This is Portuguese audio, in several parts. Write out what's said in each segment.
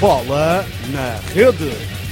Bola na Rede.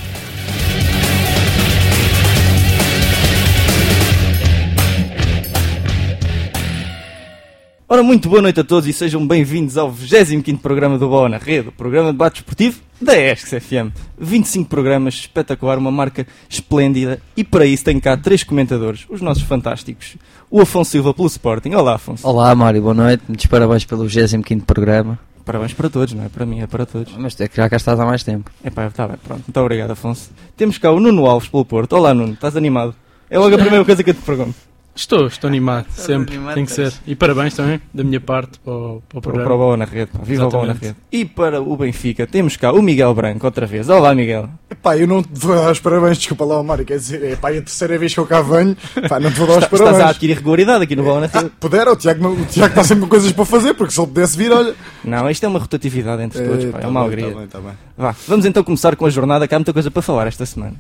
Ora, muito boa noite a todos e sejam bem-vindos ao 25º programa do Bola na Rede, o programa de debate esportivo da ESC-FM. 25 programas, espetacular, uma marca esplêndida, e para isso tenho cá 3 comentadores, os nossos fantásticos. O Afonso Silva pelo Sporting. Olá, Afonso. Olá, Mário, boa noite, muitos parabéns pelo 25º programa. Parabéns para todos, não é para mim, é para todos. Mas é que já cá estás há mais tempo. Está bem, pronto, muito obrigado, Afonso. Temos cá o Nuno Alves pelo Porto. Olá, Nuno, estás animado? É logo a primeira coisa que eu te pergunto. Estou animado, sempre, tem que ser. E parabéns também, da minha parte, para o programa. Para o Bola na Rede, viva o Bola na Rede. E para o Benfica, temos cá o Miguel Branco, outra vez. Olá, Miguel. Epá, eu não te vou dar os parabéns, desculpa lá, Mário, quer dizer, é a terceira vez que eu cá venho, não te vou dar os parabéns. Estás a adquirir regularidade aqui no Bola na Rede. Pudera, o Tiago está sempre com coisas para fazer, porque se ele pudesse vir, olha... Não, isto é uma rotatividade entre todos, é uma alegria. Tá bem. Vá, vamos então começar com a jornada, que há muita coisa para falar esta semana.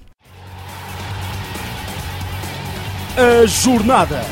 A jornada.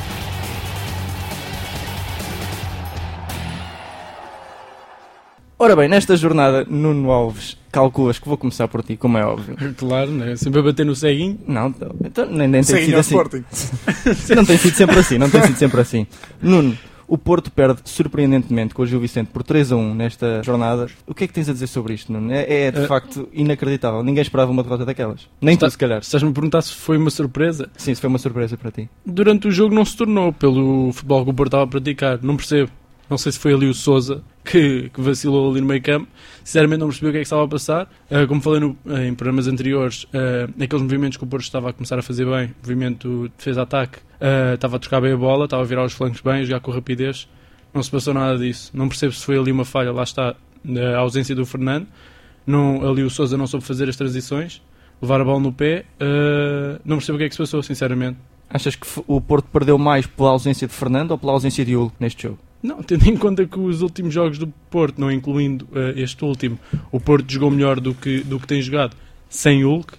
Ora bem, nesta jornada, Nuno Alves, calculas que vou começar por ti, como é óbvio. Claro, né? Sempre a bater no ceguinho. Não, então, nem tem sido assim. Sporting. Não tem sido sempre assim, Nuno, o Porto perde surpreendentemente com o Gil Vicente por 3-1 nesta jornada. O que é que tens a dizer sobre isto, Nuno? É de facto inacreditável. Ninguém esperava uma derrota daquelas. Nem tu, se calhar. Estás-me a perguntar se foi uma surpresa? Sim, se foi uma surpresa para ti. Durante o jogo não se tornou, pelo futebol que o Porto estava a praticar. Não percebo. Não sei se foi ali o Sousa que vacilou ali no meio campo. Sinceramente não percebi o que é que estava a passar. Como falei em programas anteriores, aqueles movimentos que o Porto estava a começar a fazer bem, movimento defesa-ataque, estava a trocar bem a bola, estava a virar os flancos bem, a jogar com rapidez. Não se passou nada disso. Não percebo se foi ali uma falha, lá está, a ausência do Fernando. Ali o Sousa não soube fazer as transições, levar a bola no pé. Não percebo o que é que se passou, sinceramente. Achas que o Porto perdeu mais pela ausência de Fernando ou pela ausência de Hugo neste jogo? Não, tendo em conta que os últimos jogos do Porto, não incluindo este último, o Porto jogou melhor do que tem jogado sem Hulk.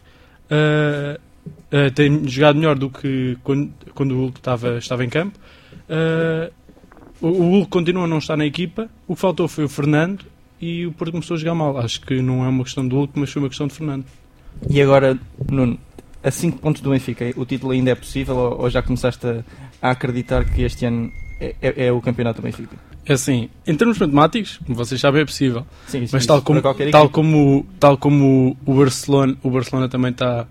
Tem jogado melhor do que quando o Hulk estava em campo. O Hulk continua a não estar na equipa. O que faltou foi o Fernando e o Porto começou a jogar mal. Acho que não é uma questão do Hulk, mas foi uma questão de Fernando. E agora, Nuno, a 5 pontos do Benfica, o título ainda é possível ou já começaste a acreditar que este ano é o campeonato do Benfica? É assim, em termos matemáticos, como vocês sabem, é possível. Sim, mas tal como o Barcelona também está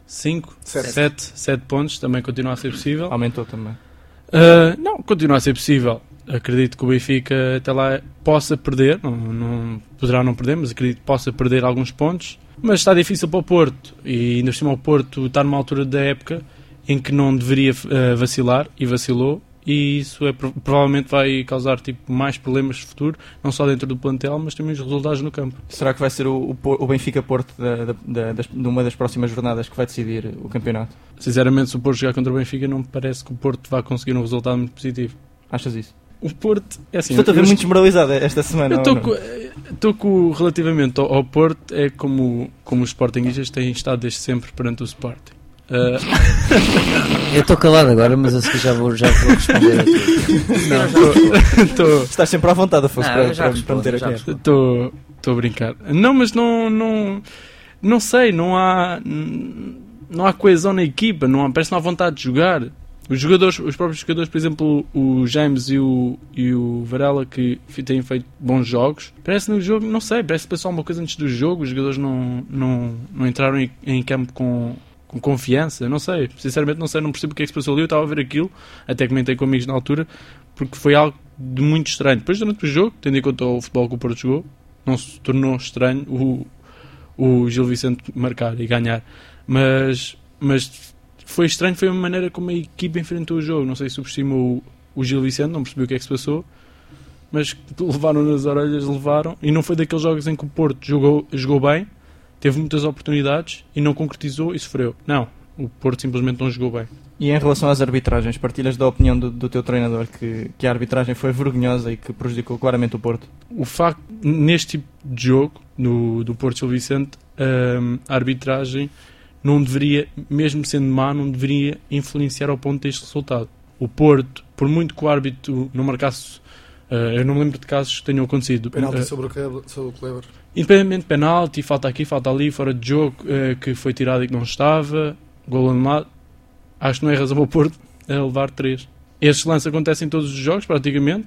7 pontos, também continua a ser possível. Aumentou também. Não, continua a ser possível. Acredito que o Benfica até lá possa perder, poderá não perder, mas acredito que possa perder alguns pontos. Mas está difícil para o Porto, e ainda por cima o Porto está numa altura da época em que não deveria vacilar, e vacilou. E isso provavelmente vai causar mais problemas no futuro, não só dentro do plantel, mas também os resultados no campo. Será que vai ser o Benfica-Porto de uma das próximas jornadas que vai decidir o campeonato? Sinceramente, se o Porto jogar contra o Benfica, não me parece que o Porto vá conseguir um resultado muito positivo. Achas isso? O Porto é assim... Estou a ver muito desmoralizado esta semana. Estou com relativamente ao Porto, é como os Sportingistas têm estado desde sempre perante o Sporting. Eu estou calado agora, mas a seguir já vou responder a tudo. Estás sempre à vontade, Afonso, para meter aqui. Estou a brincar. Não, mas não sei, não há coesão na equipa, parece que não há vontade de jogar. Os próprios jogadores, por exemplo, o James e o Varela, que têm feito bons jogos, parece no jogo, não sei, parece que passou alguma coisa antes do jogo, os jogadores não entraram em campo com confiança, não sei, sinceramente não percebo o que é que se passou ali. Eu estava a ver aquilo, até comentei com amigos na altura, porque foi algo de muito estranho. Depois, durante o jogo, tendo em conta o futebol que o Porto jogou, não se tornou estranho o Gil Vicente marcar e ganhar, mas foi estranho, foi a maneira como a equipa enfrentou o jogo. Não sei se subestimou o Gil Vicente, não percebi o que é que se passou, mas levaram nas orelhas, e não foi daqueles jogos em que o Porto jogou bem, teve muitas oportunidades e não concretizou e sofreu. Não, o Porto simplesmente não jogou bem. E em relação às arbitragens, partilhas da opinião do teu treinador que a arbitragem foi vergonhosa e que prejudicou claramente o Porto? O facto, neste tipo de jogo, do Porto Gil Vicente, a arbitragem não deveria, mesmo sendo má, não deveria influenciar ao ponto deste resultado. O Porto, por muito que o árbitro não marcasse Eu não me lembro de casos que tenham acontecido. Penalti sobre o Kleber. Independentemente de penalti, falta aqui, falta ali, fora de jogo, que foi tirado e que não estava, gol anulado. Acho que não é razão para o Porto a levar 3. Estes lances acontecem em todos os jogos, praticamente.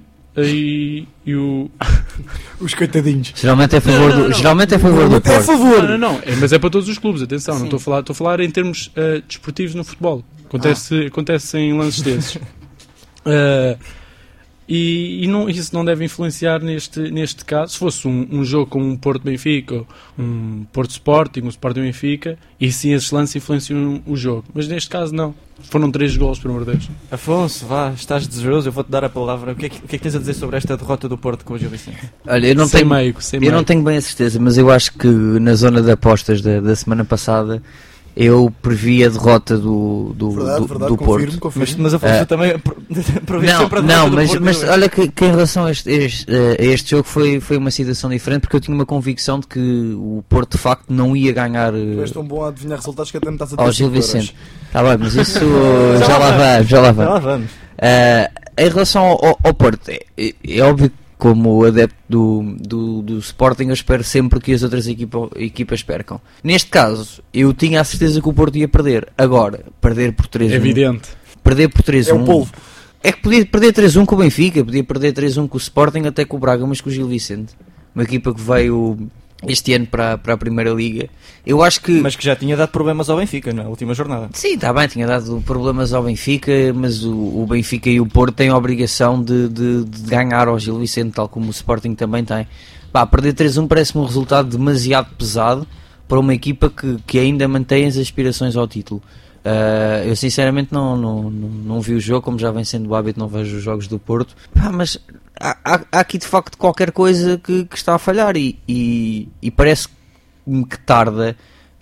Os coitadinhos. Geralmente é a favor do, geralmente é a favor do É a Porto. favor. Não, mas é para todos os clubes, atenção, não estou a falar em termos desportivos no futebol. Acontece em lances desses. Isso não deve influenciar neste caso. Se fosse um jogo como um Porto-Benfica, um Porto-Sporting, um Sporting-Benfica, e sim esses lances influenciam o jogo. Mas neste caso não. Foram 3 golos, pelo amor de Deus. Afonso, vá, estás desejoso, eu vou-te dar a palavra. O que é que tens a dizer sobre esta derrota do Porto com o Gil Vicente? Olha, eu não tenho bem a certeza, mas eu acho que na zona de apostas da semana passada eu previ a derrota do Porto. Confirmo. Mas Afonso também previste sempre a derrota do Porto. Mas olha que em relação a este jogo foi uma situação diferente, porque eu tinha uma convicção de que o Porto de facto não ia ganhar Tu és tão bom a adivinhar resultados que até me estás a dizer ao Gil Vicente. Está bem, mas isso já lá vamos. Em relação ao Porto, é óbvio que como adepto do Sporting eu espero sempre que as outras equipas percam. Neste caso, eu tinha a certeza que o Porto ia perder. Agora, perder por 3-1... É evidente. Perder por 3-1... É um polvo. É que podia perder 3-1 com o Benfica, podia perder 3-1 com o Sporting, até com o Braga, mas com o Gil Vicente. Uma equipa que veio este ano para a Primeira Liga. Eu acho que... Mas que já tinha dado problemas ao Benfica na última jornada. Sim, está bem, tinha dado problemas ao Benfica, mas o Benfica e o Porto têm a obrigação de ganhar ao Gil Vicente, tal como o Sporting também tem. Perder 3-1 parece-me um resultado demasiado pesado para uma equipa que ainda mantém as aspirações ao título. Eu sinceramente não vi o jogo, como já vem sendo o hábito, não vejo os jogos do Porto. Mas há aqui de facto qualquer coisa que está a falhar e parece-me que tarda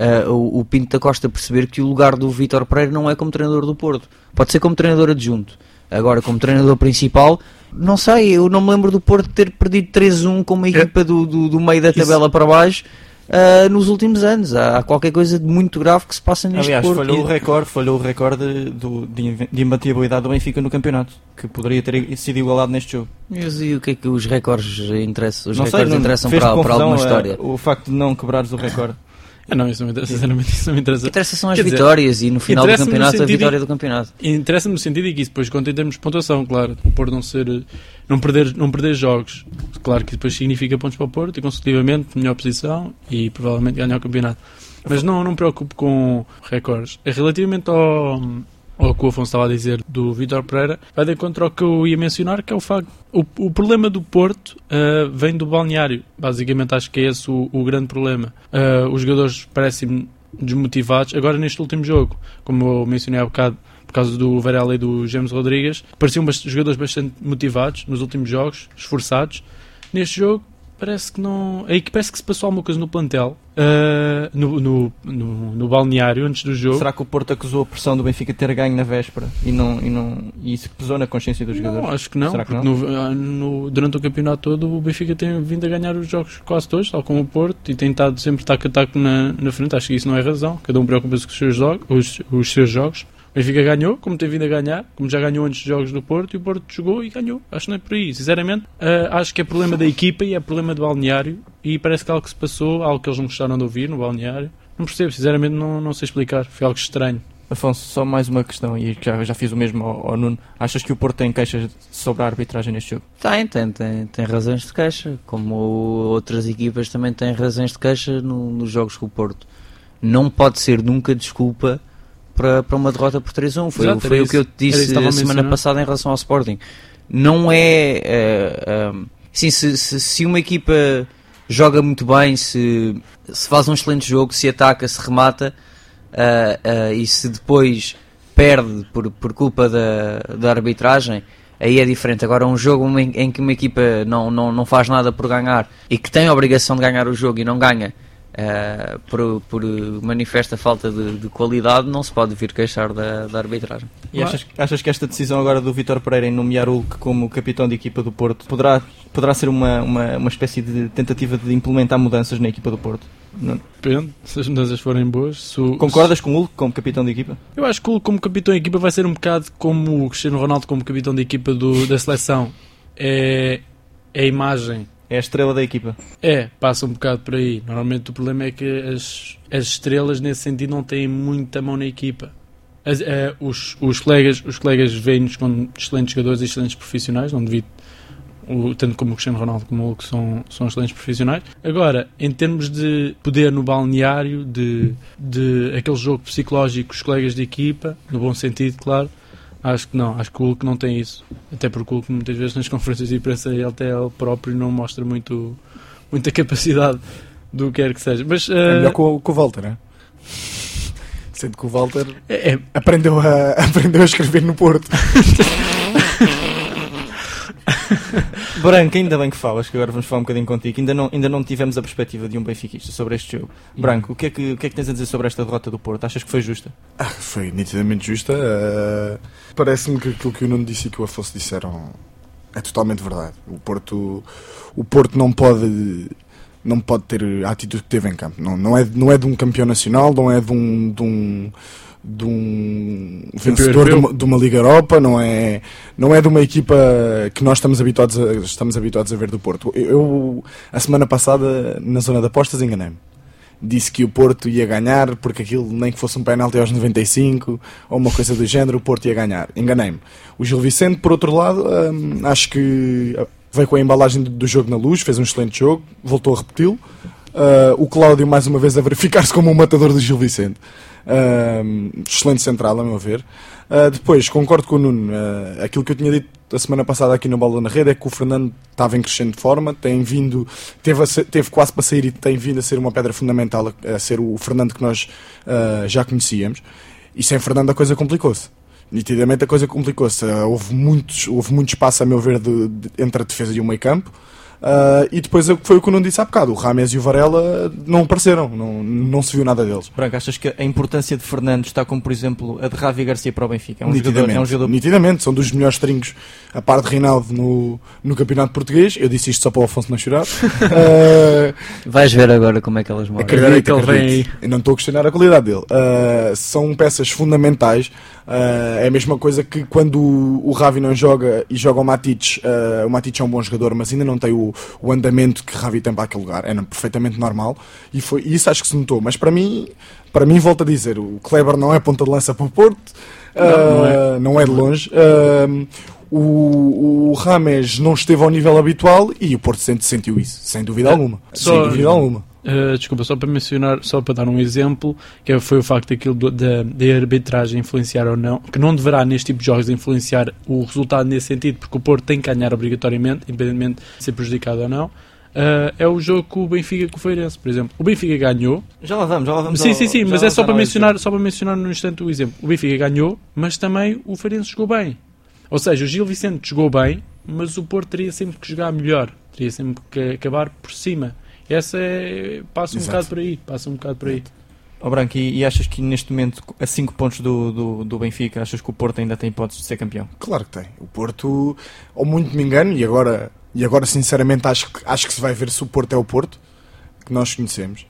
o Pinto da Costa perceber que o lugar do Vítor Pereira não é como treinador do Porto. Pode ser como treinador adjunto. Agora, como treinador principal, não sei, eu não me lembro do Porto ter perdido 3-1 com uma equipa do meio da tabela para baixo nos últimos anos. Há qualquer coisa de muito grave que se passa neste Porto. Aliás, falhou o recorde de imbatibilidade do Benfica no campeonato, que poderia ter sido igualado neste jogo. E o que é que os recordes interessam? Interessam para alguma história? O facto de não quebrares o recorde. Não, isso não me interessa, sinceramente, isso não me interessa. Interessa são as vitórias e no final do campeonato a vitória do campeonato. Interessa-me no sentido de que isso depois conta em termos de pontuação, claro. O Porto não perder jogos. Claro que depois significa pontos para o Porto e consecutivamente melhor posição e provavelmente ganhar o campeonato. Mas não me preocupo com recordes. Relativamente ao que o Afonso estava a dizer do Vítor Pereira, vai de encontro ao que eu ia mencionar, que é o facto. O problema do Porto vem do balneário. Basicamente acho que é esse o grande problema. Os jogadores parecem desmotivados. Agora neste último jogo, como eu mencionei há bocado, por causa do Varela e do James Rodrigues, pareciam jogadores bastante motivados nos últimos jogos, esforçados. Neste jogo parece que não... Aí que parece que se passou alguma coisa no plantel, no balneário, antes do jogo. Será que o Porto acusou a pressão do Benfica ter ganho na véspera e isso pesou na consciência dos jogadores? Não, acho que não. Será que não? Durante o campeonato todo o Benfica tem vindo a ganhar os jogos quase todos, tal como o Porto, e tem estado sempre taco a taco na frente. Acho que isso não é razão. Cada um preocupa-se com os seus jogos. O Benfica ganhou, como tem vindo a ganhar, como já ganhou antes dos jogos do Porto, e o Porto jogou e ganhou. Acho que não é por aí. Sinceramente, acho que é problema da equipa e é problema do balneário, e parece que algo que se passou, algo que eles não gostaram de ouvir no balneário. Não percebo, sinceramente não sei explicar. Foi algo estranho. Afonso, só mais uma questão, e já fiz o mesmo ao Nuno. Achas que o Porto tem queixas sobre a arbitragem neste jogo? Tem razões de queixa, como outras equipas também têm razões de queixa nos jogos com o Porto. Não pode ser nunca desculpa para uma derrota por 3-1. Foi o que eu te disse a semana passada em relação ao Sporting. Não é... se uma equipa joga muito bem, se faz um excelente jogo, se ataca, se remata, e se depois perde por culpa da arbitragem, aí é diferente. Agora, um jogo em que uma equipa não faz nada por ganhar e que tem a obrigação de ganhar o jogo e não ganha, por manifesta falta de qualidade, não se pode vir queixar da arbitragem. E achas que esta decisão agora do Vítor Pereira em nomear Hulk como capitão de equipa do Porto poderá ser uma espécie de tentativa de implementar mudanças na equipa do Porto? Não? Depende, se as mudanças forem boas. Concordas com o Hulk como capitão de equipa? Eu acho que o Hulk como capitão de equipa vai ser um bocado como o Cristiano Ronaldo como capitão de equipa da seleção. É é a imagem. É a estrela da equipa. Passa um bocado por aí. Normalmente o problema é que as estrelas nesse sentido não têm muita mão na equipa. Os colegas veem-nos com excelentes jogadores e excelentes profissionais, não devido, tanto como o Cristiano Ronaldo como o Hulk são excelentes profissionais. Agora, em termos de poder no balneário, de aquele jogo psicológico com os colegas de equipa, no bom sentido, claro, acho que não. Acho que o Hulk não tem isso. Até porque o Hulk muitas vezes nas conferências de imprensa ele próprio não mostra muita capacidade do que quer que seja. Mas, é melhor com o Walter, não é? Sendo que o Walter aprendeu a escrever no Porto. Branco, ainda bem que falas, que agora vamos falar um bocadinho contigo. Ainda não tivemos a perspectiva de um benfiquista sobre este jogo. Branco, o que é que tens a dizer sobre esta derrota do Porto? Achas que foi justa? Foi nitidamente justa. Parece-me que aquilo que o Nuno disse e que o Afonso disseram é totalmente verdade. O Porto não pode ter a atitude que teve em campo. Não é de um campeão nacional, não é de um vencedor de uma Liga Europa, não é de uma equipa que nós estamos habituados a ver do Porto. Eu a semana passada, na zona de apostas, enganei-me. Disse que o Porto ia ganhar porque aquilo, nem que fosse um penalti aos 95 ou uma coisa do género, o Porto ia ganhar. Enganei-me. O Gil Vicente, por outro lado, acho que veio com a embalagem do jogo na luz, fez um excelente jogo, voltou a repeti-lo. O Cláudio, mais uma vez, a verificar-se como um matador do Gil Vicente. Excelente central, a meu ver. Depois, concordo com o Nuno. Aquilo que eu tinha dito a semana passada aqui no Bola na Rede é que o Fernando estava em crescente forma, teve quase para sair e tem vindo a ser uma pedra fundamental, a ser o Fernando que nós já conhecíamos. E sem Fernando a coisa complicou-se. Nitidamente a coisa complicou-se. Houve muito espaço, a meu ver, entre a defesa e o meio campo. E depois foi o que eu não disse há bocado. O Rames e o Varela não apareceram, não se viu nada deles. Branco, achas que a importância de Fernando está como, por exemplo, a de Ravi Garcia para o Benfica? É um jogador... Nitidamente, são dos melhores tringos, a par de Reinaldo no Campeonato Português. Eu disse isto só para o Afonso não chorar. Vais ver agora como é que elas moram. Acredito. Eu não estou a questionar a qualidade dele. São peças fundamentais. É a mesma coisa que quando o Ravi não joga e joga o Matic é um bom jogador, mas ainda não tem o andamento que Ravi tem para aquele lugar. É perfeitamente normal e isso acho que se notou. Mas para mim volto a dizer, o Kleber não é ponta de lança para o Porto, não é de longe. O Rames não esteve ao nível habitual e o Porto sentiu isso, sem dúvida alguma. Desculpa, só para dar um exemplo, que foi o facto daquilo da arbitragem influenciar ou não, que não deverá neste tipo de jogos influenciar o resultado nesse sentido, porque o Porto tem que ganhar obrigatoriamente, independentemente de ser prejudicado ou não. É o jogo com o Benfica com o Feirense, por exemplo. O Benfica ganhou. Já lá vamos. Sim, mas é só para mencionar no instante o exemplo. O Benfica ganhou, mas também o Feirense jogou bem. Ou seja, o Gil Vicente jogou bem, mas o Porto teria sempre que jogar melhor, teria sempre que acabar por cima. Passa um bocado por aí. Branco, e achas que neste momento, a 5 pontos do Benfica, achas que o Porto ainda tem hipótese de ser campeão? Claro que tem. O Porto, ou muito me engano, e agora sinceramente acho que se vai ver se o Porto é o Porto que nós conhecemos.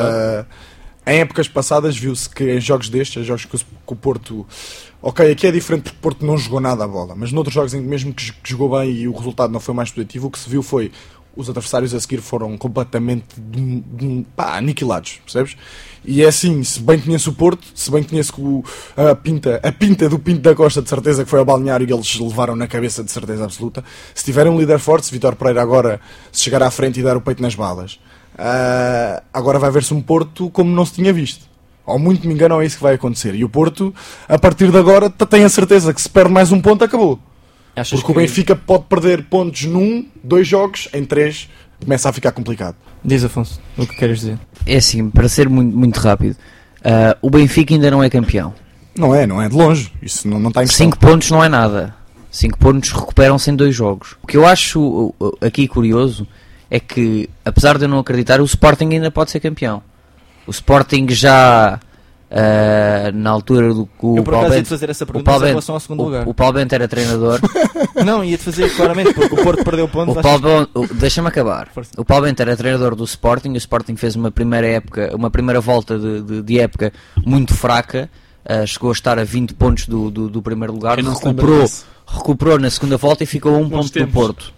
Em épocas passadas viu-se que em jogos destes, jogos que o Porto... Ok, aqui é diferente porque o Porto não jogou nada a bola, mas noutros jogos em que mesmo que jogou bem e o resultado não foi mais positivo, o que se viu foi os adversários a seguir foram completamente aniquilados, percebes? E é assim, se bem conheço o Porto, se bem conheço a pinta do Pinto da Costa, de certeza que foi ao balneário e eles levaram na cabeça, de certeza absoluta. Se tiverem um líder forte, se Vítor Pereira agora se chegar à frente e dar o peito nas balas, agora vai ver-se um Porto como não se tinha visto. Ou muito me engano, é isso que vai acontecer. E o Porto, a partir de agora, tem a certeza que se perde mais um ponto, acabou. Porque o Benfica pode perder pontos num, 2 jogos, em 3 começa a ficar complicado. Diz, Afonso, o que queres dizer? É assim, para ser muito, muito rápido, o Benfica ainda não é campeão. Não é de longe. Isso não está em questão. 5 pontos não é nada. 5 pontos recuperam-se em 2 jogos. O que eu acho aqui curioso é que, apesar de eu não acreditar, o Sporting ainda pode ser campeão. O Sporting já... na altura do eu por acaso ia-te fazer essa pergunta em relação ao segundo lugar. O Paulo Bento era treinador. Não, ia-te fazer claramente, porque o Porto perdeu pontos. Deixa-me acabar. Força. O Paulo Bento era treinador do Sporting. O Sporting fez uma primeira volta de época muito fraca. Chegou a estar a 20 pontos do primeiro lugar. Recuperou na segunda volta e ficou a 1 ponto do Porto.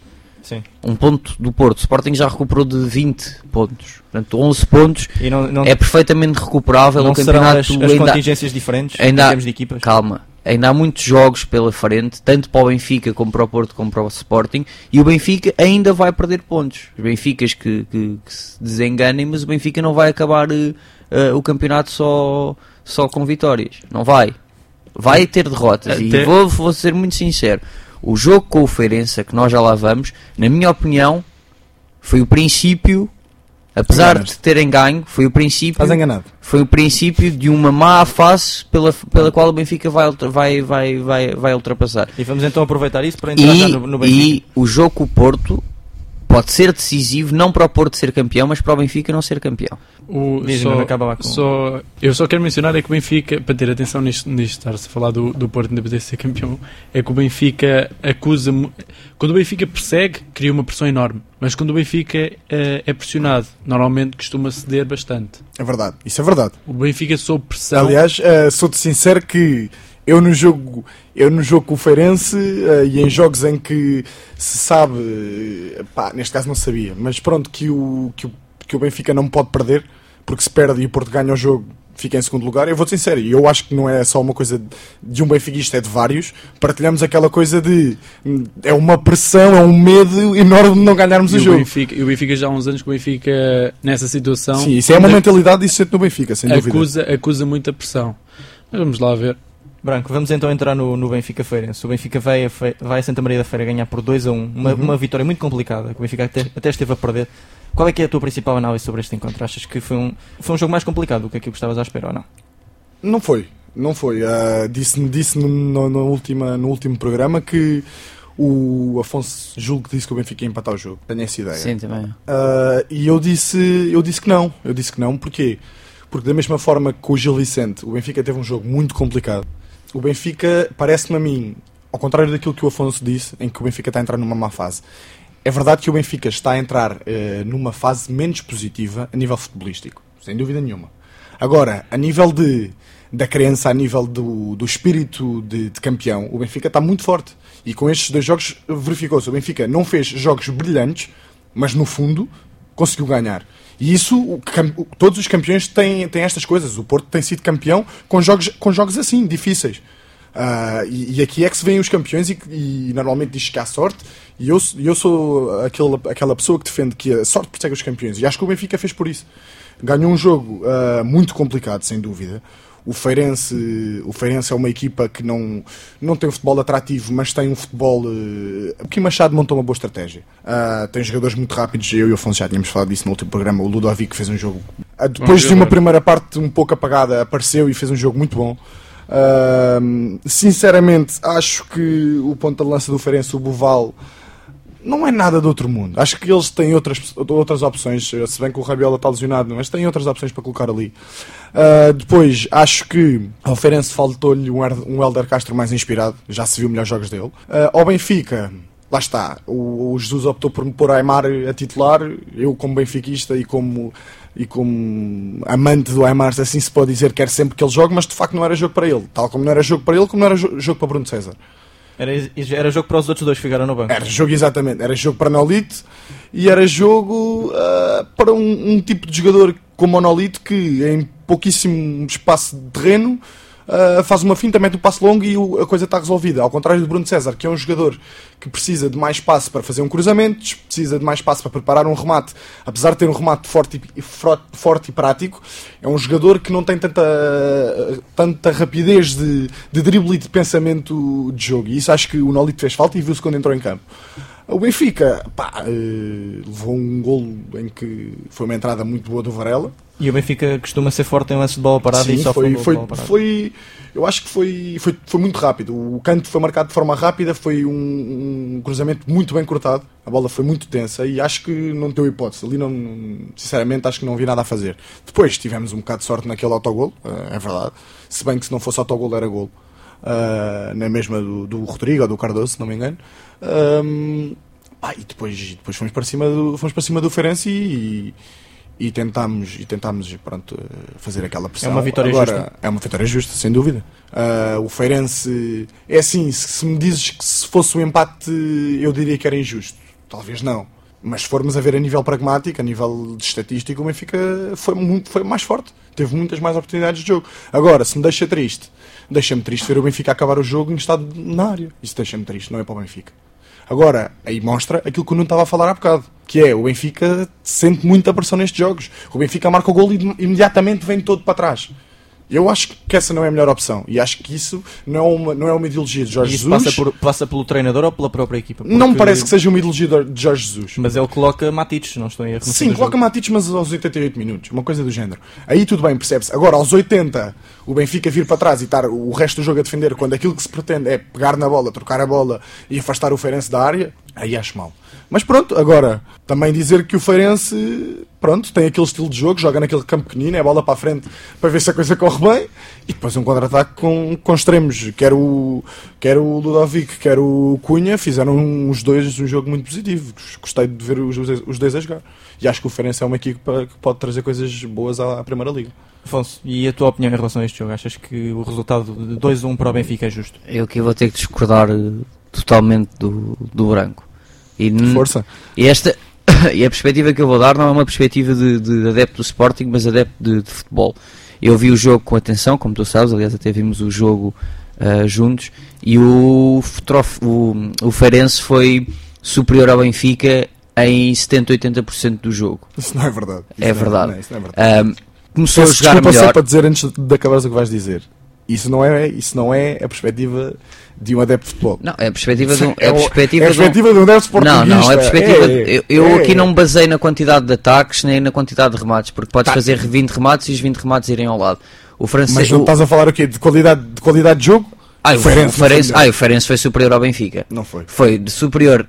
Sim. Um ponto do Porto. O Sporting já recuperou de 20 pontos. Portanto, 11 pontos E não é perfeitamente recuperável. não O serão campeonato as ainda... contingências diferentes ainda- em termos de equipas? Calma. Ainda há muitos jogos pela frente, tanto para o Benfica como para o Porto como para o Sporting, e o Benfica ainda vai perder pontos. Os Benficas que se desenganem, mas o Benfica não vai acabar o campeonato só com vitórias. Não vai. Vai ter derrotas. E Até- vou ser muito sincero. O jogo com o Feirense, que nós já lá vamos, na minha opinião, foi o princípio, apesar Enganaste. de terem ganho, foi o princípio Estás enganado. foi o princípio de uma má fase pela qual o Benfica vai ultrapassar. E vamos então aproveitar isso para entrar já no Benfica. E o jogo com o Porto pode ser decisivo, não para o Porto ser campeão, mas para o Benfica não ser campeão. Diz-me, acaba lá com... Eu só quero mencionar é que o Benfica, para ter atenção nisto estar-se a falar do Porto ainda poder ser campeão, é que o Benfica acusa... Quando o Benfica persegue, cria uma pressão enorme. Mas quando o Benfica é pressionado, normalmente costuma ceder bastante. É verdade, isso é verdade. O Benfica sob pressão... Aliás, sou-te sincero que eu no jogo com o Feirense e em jogos em que se sabe, pá, neste caso não sabia, mas pronto, que o Benfica não pode perder, porque se perde e o Porto ganha o jogo, fica em segundo lugar. Eu vou-te sincero, eu acho que não é só uma coisa de um benfiquista, é de vários. Partilhamos aquela coisa de é uma pressão, é um medo enorme de não ganharmos o jogo. E o Benfica já há uns anos que o Benfica, nessa situação... Sim, isso é uma mentalidade isso no Benfica, sem dúvida. Acusa muita pressão. Mas vamos lá ver. Branco, vamos então entrar no Benfica Feirense. O Benfica vai a Santa Maria da Feira ganhar por 2-1, uma vitória muito complicada, que o Benfica até esteve a perder. Qual é que é a tua principal análise sobre este encontro? Achas que foi um jogo mais complicado do que aquilo que estavas à espera ou não? Não foi. Disse no último programa que o Afonso julgo que disse que o Benfica ia empatar o jogo. Tenho essa ideia. Sim, também. E eu disse que não. Eu disse que não, porquê? Porque da mesma forma que com o Gil Vicente, o Benfica teve um jogo muito complicado. O Benfica, parece-me a mim, ao contrário daquilo que o Afonso disse, em que o Benfica está a entrar numa má fase. É verdade que o Benfica está a entrar numa fase menos positiva a nível futebolístico, sem dúvida nenhuma. Agora, a nível da crença, a nível do espírito de campeão, o Benfica está muito forte. E com estes dois jogos verificou-se. O Benfica não fez jogos brilhantes, mas no fundo conseguiu ganhar. E isso, todos os campeões têm estas coisas. O Porto tem sido campeão com jogos assim, difíceis. E aqui é que se vêem os campeões e normalmente diz que há sorte. E eu sou aquela pessoa que defende que a sorte persegue os campeões. E acho que o Benfica fez por isso. Ganhou um jogo muito complicado, sem dúvida. O Feirense é uma equipa que não tem um futebol atrativo, mas tem um futebol... O Kim Machado montou uma boa estratégia. Tem jogadores muito rápidos, eu e o Afonso já tínhamos falado disso no último programa. O Ludovic fez um jogo... Depois de uma primeira parte um pouco apagada, apareceu e fez um jogo muito bom. Sinceramente, acho que o ponta de lança do Feirense, o Boval, não é nada do outro mundo. Acho que eles têm outras opções, se bem que o Rabiola está lesionado, mas têm outras opções para colocar ali. Depois, acho que ao Feirense faltou-lhe um Hélder Castro mais inspirado, já se viu melhores jogos dele. Ao Benfica, lá está, o Jesus optou por me pôr a Aimar a titular. Eu, como benfiquista e como amante do Aimar, assim se pode dizer, quero sempre que ele jogue, mas de facto não era jogo para ele, tal como não era jogo para ele, como não era jogo para Bruno César. Era jogo para os outros dois que ficaram no banco. Era jogo, exatamente. Era jogo para Nolito e era jogo para um tipo de jogador como o Nolito, que em pouquíssimo espaço de terreno faz uma finta, mete um passo longo e a coisa está resolvida. Ao contrário do Bruno César, que é um jogador que precisa de mais espaço para fazer um cruzamento, precisa de mais espaço para preparar um remate. Apesar de ter um remate forte e prático, é um jogador que não tem tanta rapidez de drible e de pensamento de jogo. E isso acho que o Nolito fez falta e viu-se quando entrou em campo. O Benfica levou um golo em que foi uma entrada muito boa do Varela. E o Benfica costuma ser forte em lance de bola parada. Sim, e só eu acho que foi muito rápido. O canto foi marcado de forma rápida, foi um cruzamento muito bem cortado, a bola foi muito tensa e acho que não deu hipótese. Ali, sinceramente, acho que não vi nada a fazer. Depois tivemos um bocado de sorte naquele autogolo, é verdade. Se bem que se não fosse autogolo era golo. Na mesma do Rodrigo ou do Cardoso, se não me engano. E depois fomos para cima do Feirense e tentámos pronto, fazer aquela pressão. É uma vitória justa. É uma vitória justa, sem dúvida. O Feirense é assim, se me dizes que se fosse um empate eu diria que era injusto. Talvez não. Mas se formos a ver a nível pragmático, a nível de estatística, o Benfica foi mais forte. Teve muitas mais oportunidades de jogo. Agora, se me deixa-me triste ver o Benfica acabar o jogo em estado na área. Isso deixa-me triste, não é para o Benfica. Agora, aí mostra aquilo que o Nuno estava a falar há bocado, que é, o Benfica sente muita pressão nestes jogos. O Benfica marca o golo e imediatamente vem todo para trás. Eu acho que essa não é a melhor opção. E acho que isso não é uma ideologia de Jorge isso Jesus. Passa pelo treinador ou pela própria equipa? Não me parece que seja uma ideologia de Jorge Jesus. Mas ele coloca Matites, não estou em erro. Sim, coloca Matites, mas aos 88 minutos. Uma coisa do género. Aí tudo bem, percebe-se. Agora, aos 80, o Benfica vir para trás e estar o resto do jogo a defender, quando aquilo que se pretende é pegar na bola, trocar a bola e afastar o Feirense da área, aí acho mal. Mas pronto, agora, também dizer que o Feirense, pronto, tem aquele estilo de jogo, joga naquele campo pequenino, é bola para a frente para ver se a coisa corre bem, e depois um contra-ataque com extremos, quer o Ludovic, quer o Cunha, fizeram os dois um jogo muito positivo. Gostei de ver os dois a jogar. E acho que o Feirense é uma equipa que pode trazer coisas boas à Primeira Liga. Afonso, e a tua opinião em relação a este jogo? Achas que o resultado de 2-1 para o Benfica é justo? Eu que vou ter que discordar totalmente do Branco. Força. E a perspectiva que eu vou dar não é uma perspectiva de adepto do Sporting, mas adepto de futebol. Eu vi o jogo com atenção, como tu sabes, aliás até vimos o jogo juntos, e o Feirense foi superior ao Benfica em 70-80% do jogo. Isso não é verdade. É verdade. Isso não é verdade. Começou a jogar melhor. Só para dizer antes de acabares o que vais dizer. Isso não é a perspectiva de um adepto de futebol. Não, é a perspectiva de um... É a perspectiva de um adepto sportinguista. Não, é a perspectiva... Eu aqui não me basei na quantidade de ataques, nem na quantidade de remates, porque podes fazer 20 remates e os 20 remates irem ao lado. Mas não estás a falar o quê? De qualidade de jogo? O Feirense foi superior ao Benfica. Não foi. Foi superior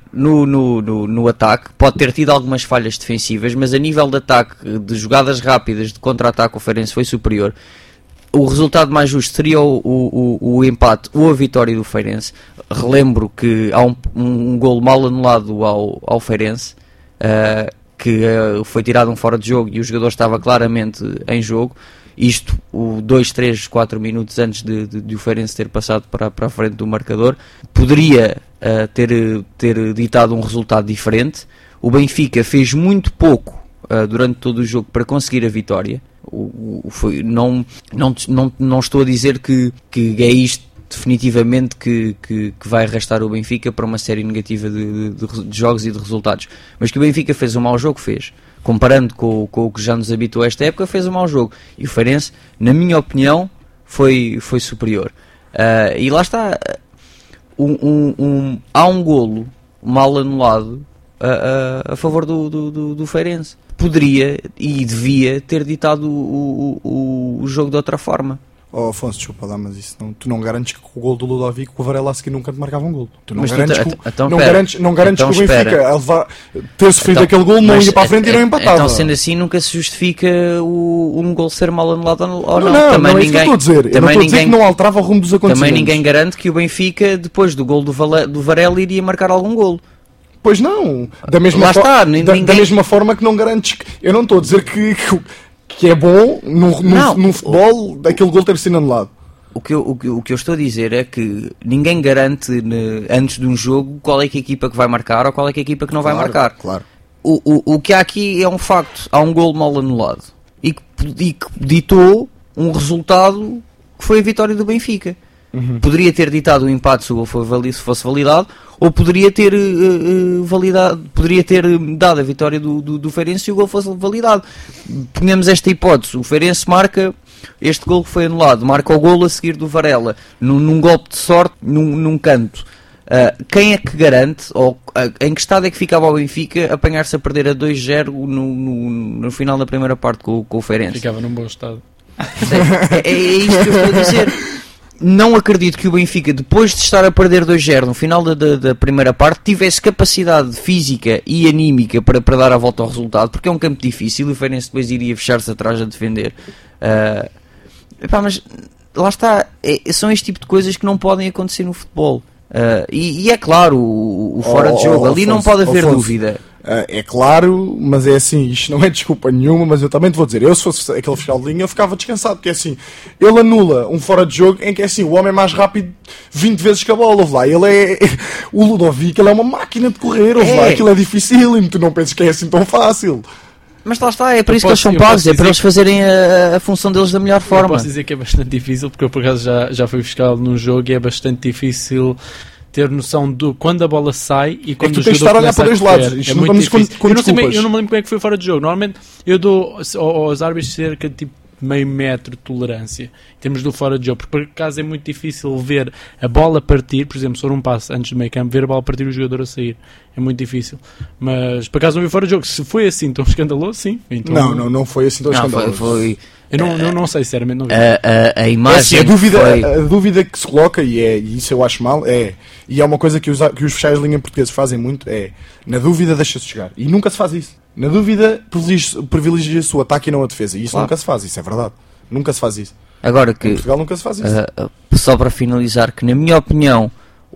no ataque, pode ter tido algumas falhas defensivas, mas a nível de ataque, de jogadas rápidas, de contra-ataque, o Feirense foi superior. O resultado mais justo seria o empate ou a vitória do Feirense. Relembro que há um golo mal anulado ao Feirense, que foi tirado um fora de jogo e o jogador estava claramente em jogo. Isto 2, 3, 4 minutos antes de o Feirense ter passado para a frente do marcador. Poderia ter ditado um resultado diferente. O Benfica fez muito pouco durante todo o jogo para conseguir a vitória. Não estou a dizer que é isto definitivamente que vai arrastar o Benfica para uma série negativa de jogos e de resultados, mas que o Benfica fez um mau jogo, fez. Comparando com o que já nos habituou esta época, fez um mau jogo. E o Feirense, na minha opinião, foi superior. E lá está. Há um golo mal anulado a favor do Feirense. Poderia e devia ter ditado o jogo de outra forma. Oh, Afonso, desculpa lá, mas isso tu não garantes que com o gol do Ludovic o Varela a seguir nunca te marcava um gol. Tu não garantes que o Benfica ter sofrido aquele gol não ia para a frente e não empatava. Então, sendo assim, nunca se justifica um gol ser mal anulado ou não. Também não é isso que eu estou a dizer. Eu não estou a dizer que não alterava o rumo dos acontecimentos. Também ninguém garante que o Benfica, depois do gol do Varela, iria marcar algum golo. Pois não. Da mesma forma que não garantes... Eu não estou a dizer que é bom num futebol daquele gol ter sido anulado. O que eu estou a dizer é que ninguém garante antes de um jogo qual é que a equipa que vai marcar ou qual é que a equipa que não vai marcar. Claro. O que há aqui é um facto. Há um golo mal anulado e que ditou um resultado que foi a vitória do Benfica. Uhum. Poderia ter ditado o empate se o gol fosse validado, ou poderia ter dado a vitória do Feirense se o gol fosse validado. Ponhamos esta hipótese: o Feirense marca este gol que foi anulado, marca o gol a seguir do Varela num golpe de sorte num canto. Quem é que garante, ou em que estado é que ficava o Benfica apanhar-se a perder a 2-0 no final da primeira parte com o Feirense? Ficava num bom estado. É isto que eu estou a dizer. Não acredito que o Benfica, depois de estar a perder 2-0 no final da primeira parte, tivesse capacidade física e anímica para dar a volta ao resultado, porque é um campo difícil e o Feirense depois iria fechar-se atrás a defender. Mas lá está, são este tipo de coisas que não podem acontecer no futebol. E é claro, o fora de jogo, ali não pode haver dúvida. É claro, mas é assim, isto não é desculpa nenhuma, mas eu também te vou dizer, eu se fosse aquele fiscal de linha, eu ficava descansado, porque é assim, ele anula um fora de jogo em que é assim, o homem é mais rápido 20 vezes que a bola, ouve lá, ele é, o Ludovic, ele é uma máquina de correr, ouve lá, aquilo é difícil, e tu não pensas que é assim tão fácil. Mas lá está, é para isso que eles são pagos, é para eles fazerem a função deles da melhor forma. Eu posso dizer que é bastante difícil, porque eu por acaso já fui fiscal num jogo e é bastante difícil ter noção de quando a bola sai e quando tu o tens de jogador estar a olhar para dois lados. É Isto muito não difícil. com Eu não desculpas. me lembro como é que foi fora de jogo. Normalmente eu dou aos árbitros cerca de tipo meio metro de tolerância em termos do fora de jogo, porque por acaso é muito difícil ver a bola partir, por exemplo, se for um passe antes do meio campo, ver a bola partir e o jogador a sair. É muito difícil. Mas por acaso não vi fora de jogo. Se foi assim tão escandaloso, sim. Então, Não foi assim tão escandaloso. Foi Eu não sei, sinceramente, não vi. a imagem. A dúvida que se coloca, e isso eu acho mal, e é uma coisa que os fiscais de linha portugueses fazem muito, na dúvida deixa-se jogar. E nunca se faz isso. Na dúvida privilegia-se o ataque e não a defesa. E isso nunca se faz, isso é verdade. Nunca se faz isso. Agora que, em Portugal nunca se faz isso. só para finalizar, que na minha opinião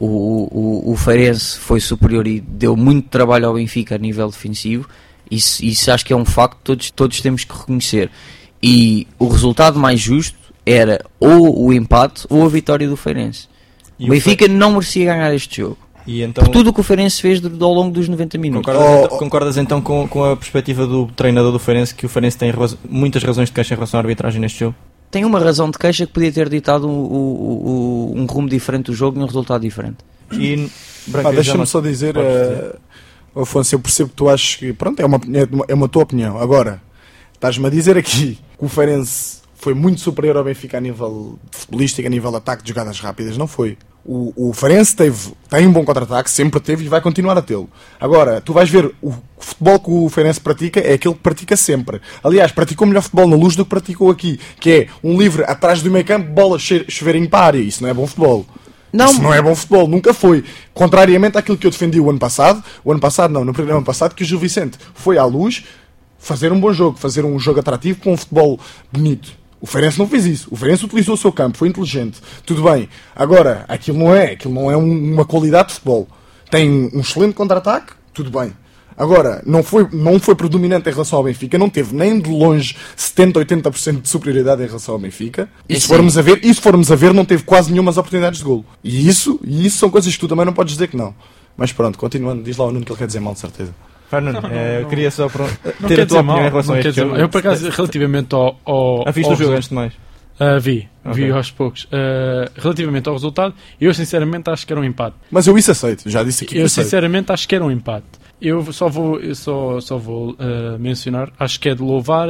o Feirense foi superior e deu muito trabalho ao Benfica a nível defensivo. Isso acho que é um facto que todos temos que reconhecer. E o resultado mais justo era ou o empate ou a vitória do Feirense. O Benfica não merecia ganhar este jogo. E então, por tudo o que o Feirense fez ao longo dos 90 minutos. Concordas então com a perspectiva do treinador do Feirense, que o Feirense tem muitas razões de queixa em relação à arbitragem neste jogo? Tem uma razão de queixa que podia ter ditado um rumo diferente do jogo e um resultado diferente. E deixa-me só dizer, Afonso, eu percebo que tu achas que pronto, é uma tua opinião. Agora, estás-me a dizer aqui que o Feirense foi muito superior ao Benfica a nível futebolístico, a nível de ataque de jogadas rápidas. Não foi. O Feirense tem um bom contra-ataque, sempre teve e vai continuar a tê-lo. Agora, tu vais ver, o futebol que o Feirense pratica é aquele que pratica sempre. Aliás, praticou melhor futebol na Luz do que praticou aqui, que é um livre atrás do meio campo, bola choverem para a área. Isso não é bom futebol. Isso não é bom futebol, nunca foi. Contrariamente àquilo que eu defendi o ano passado, no programa passado, que o Gil Vicente foi à Luz fazer um bom jogo, fazer um jogo atrativo com um futebol bonito. O Feirense não fez isso. O Feirense utilizou o seu campo, foi inteligente. Tudo bem. Agora, aquilo não é uma qualidade de futebol. Tem um excelente contra-ataque, tudo bem. Agora, não foi predominante em relação ao Benfica, não teve nem de longe 70-80% de superioridade em relação ao Benfica. E se formos a ver, não teve quase nenhumas oportunidades de golo. E isso são coisas que tu também não podes dizer que não. Mas pronto, continuando, diz lá o Nuno que ele quer dizer mal, de certeza. Eu queria só ter a tua opinião em relação a este jogo. Eu, por acaso, relativamente ao viste o jogo antes de mais? Vi aos poucos. Relativamente ao resultado, eu sinceramente acho que era um empate. Mas eu isso aceito, já disse aqui que sinceramente acho que era um empate. Eu só vou mencionar, acho que é de louvar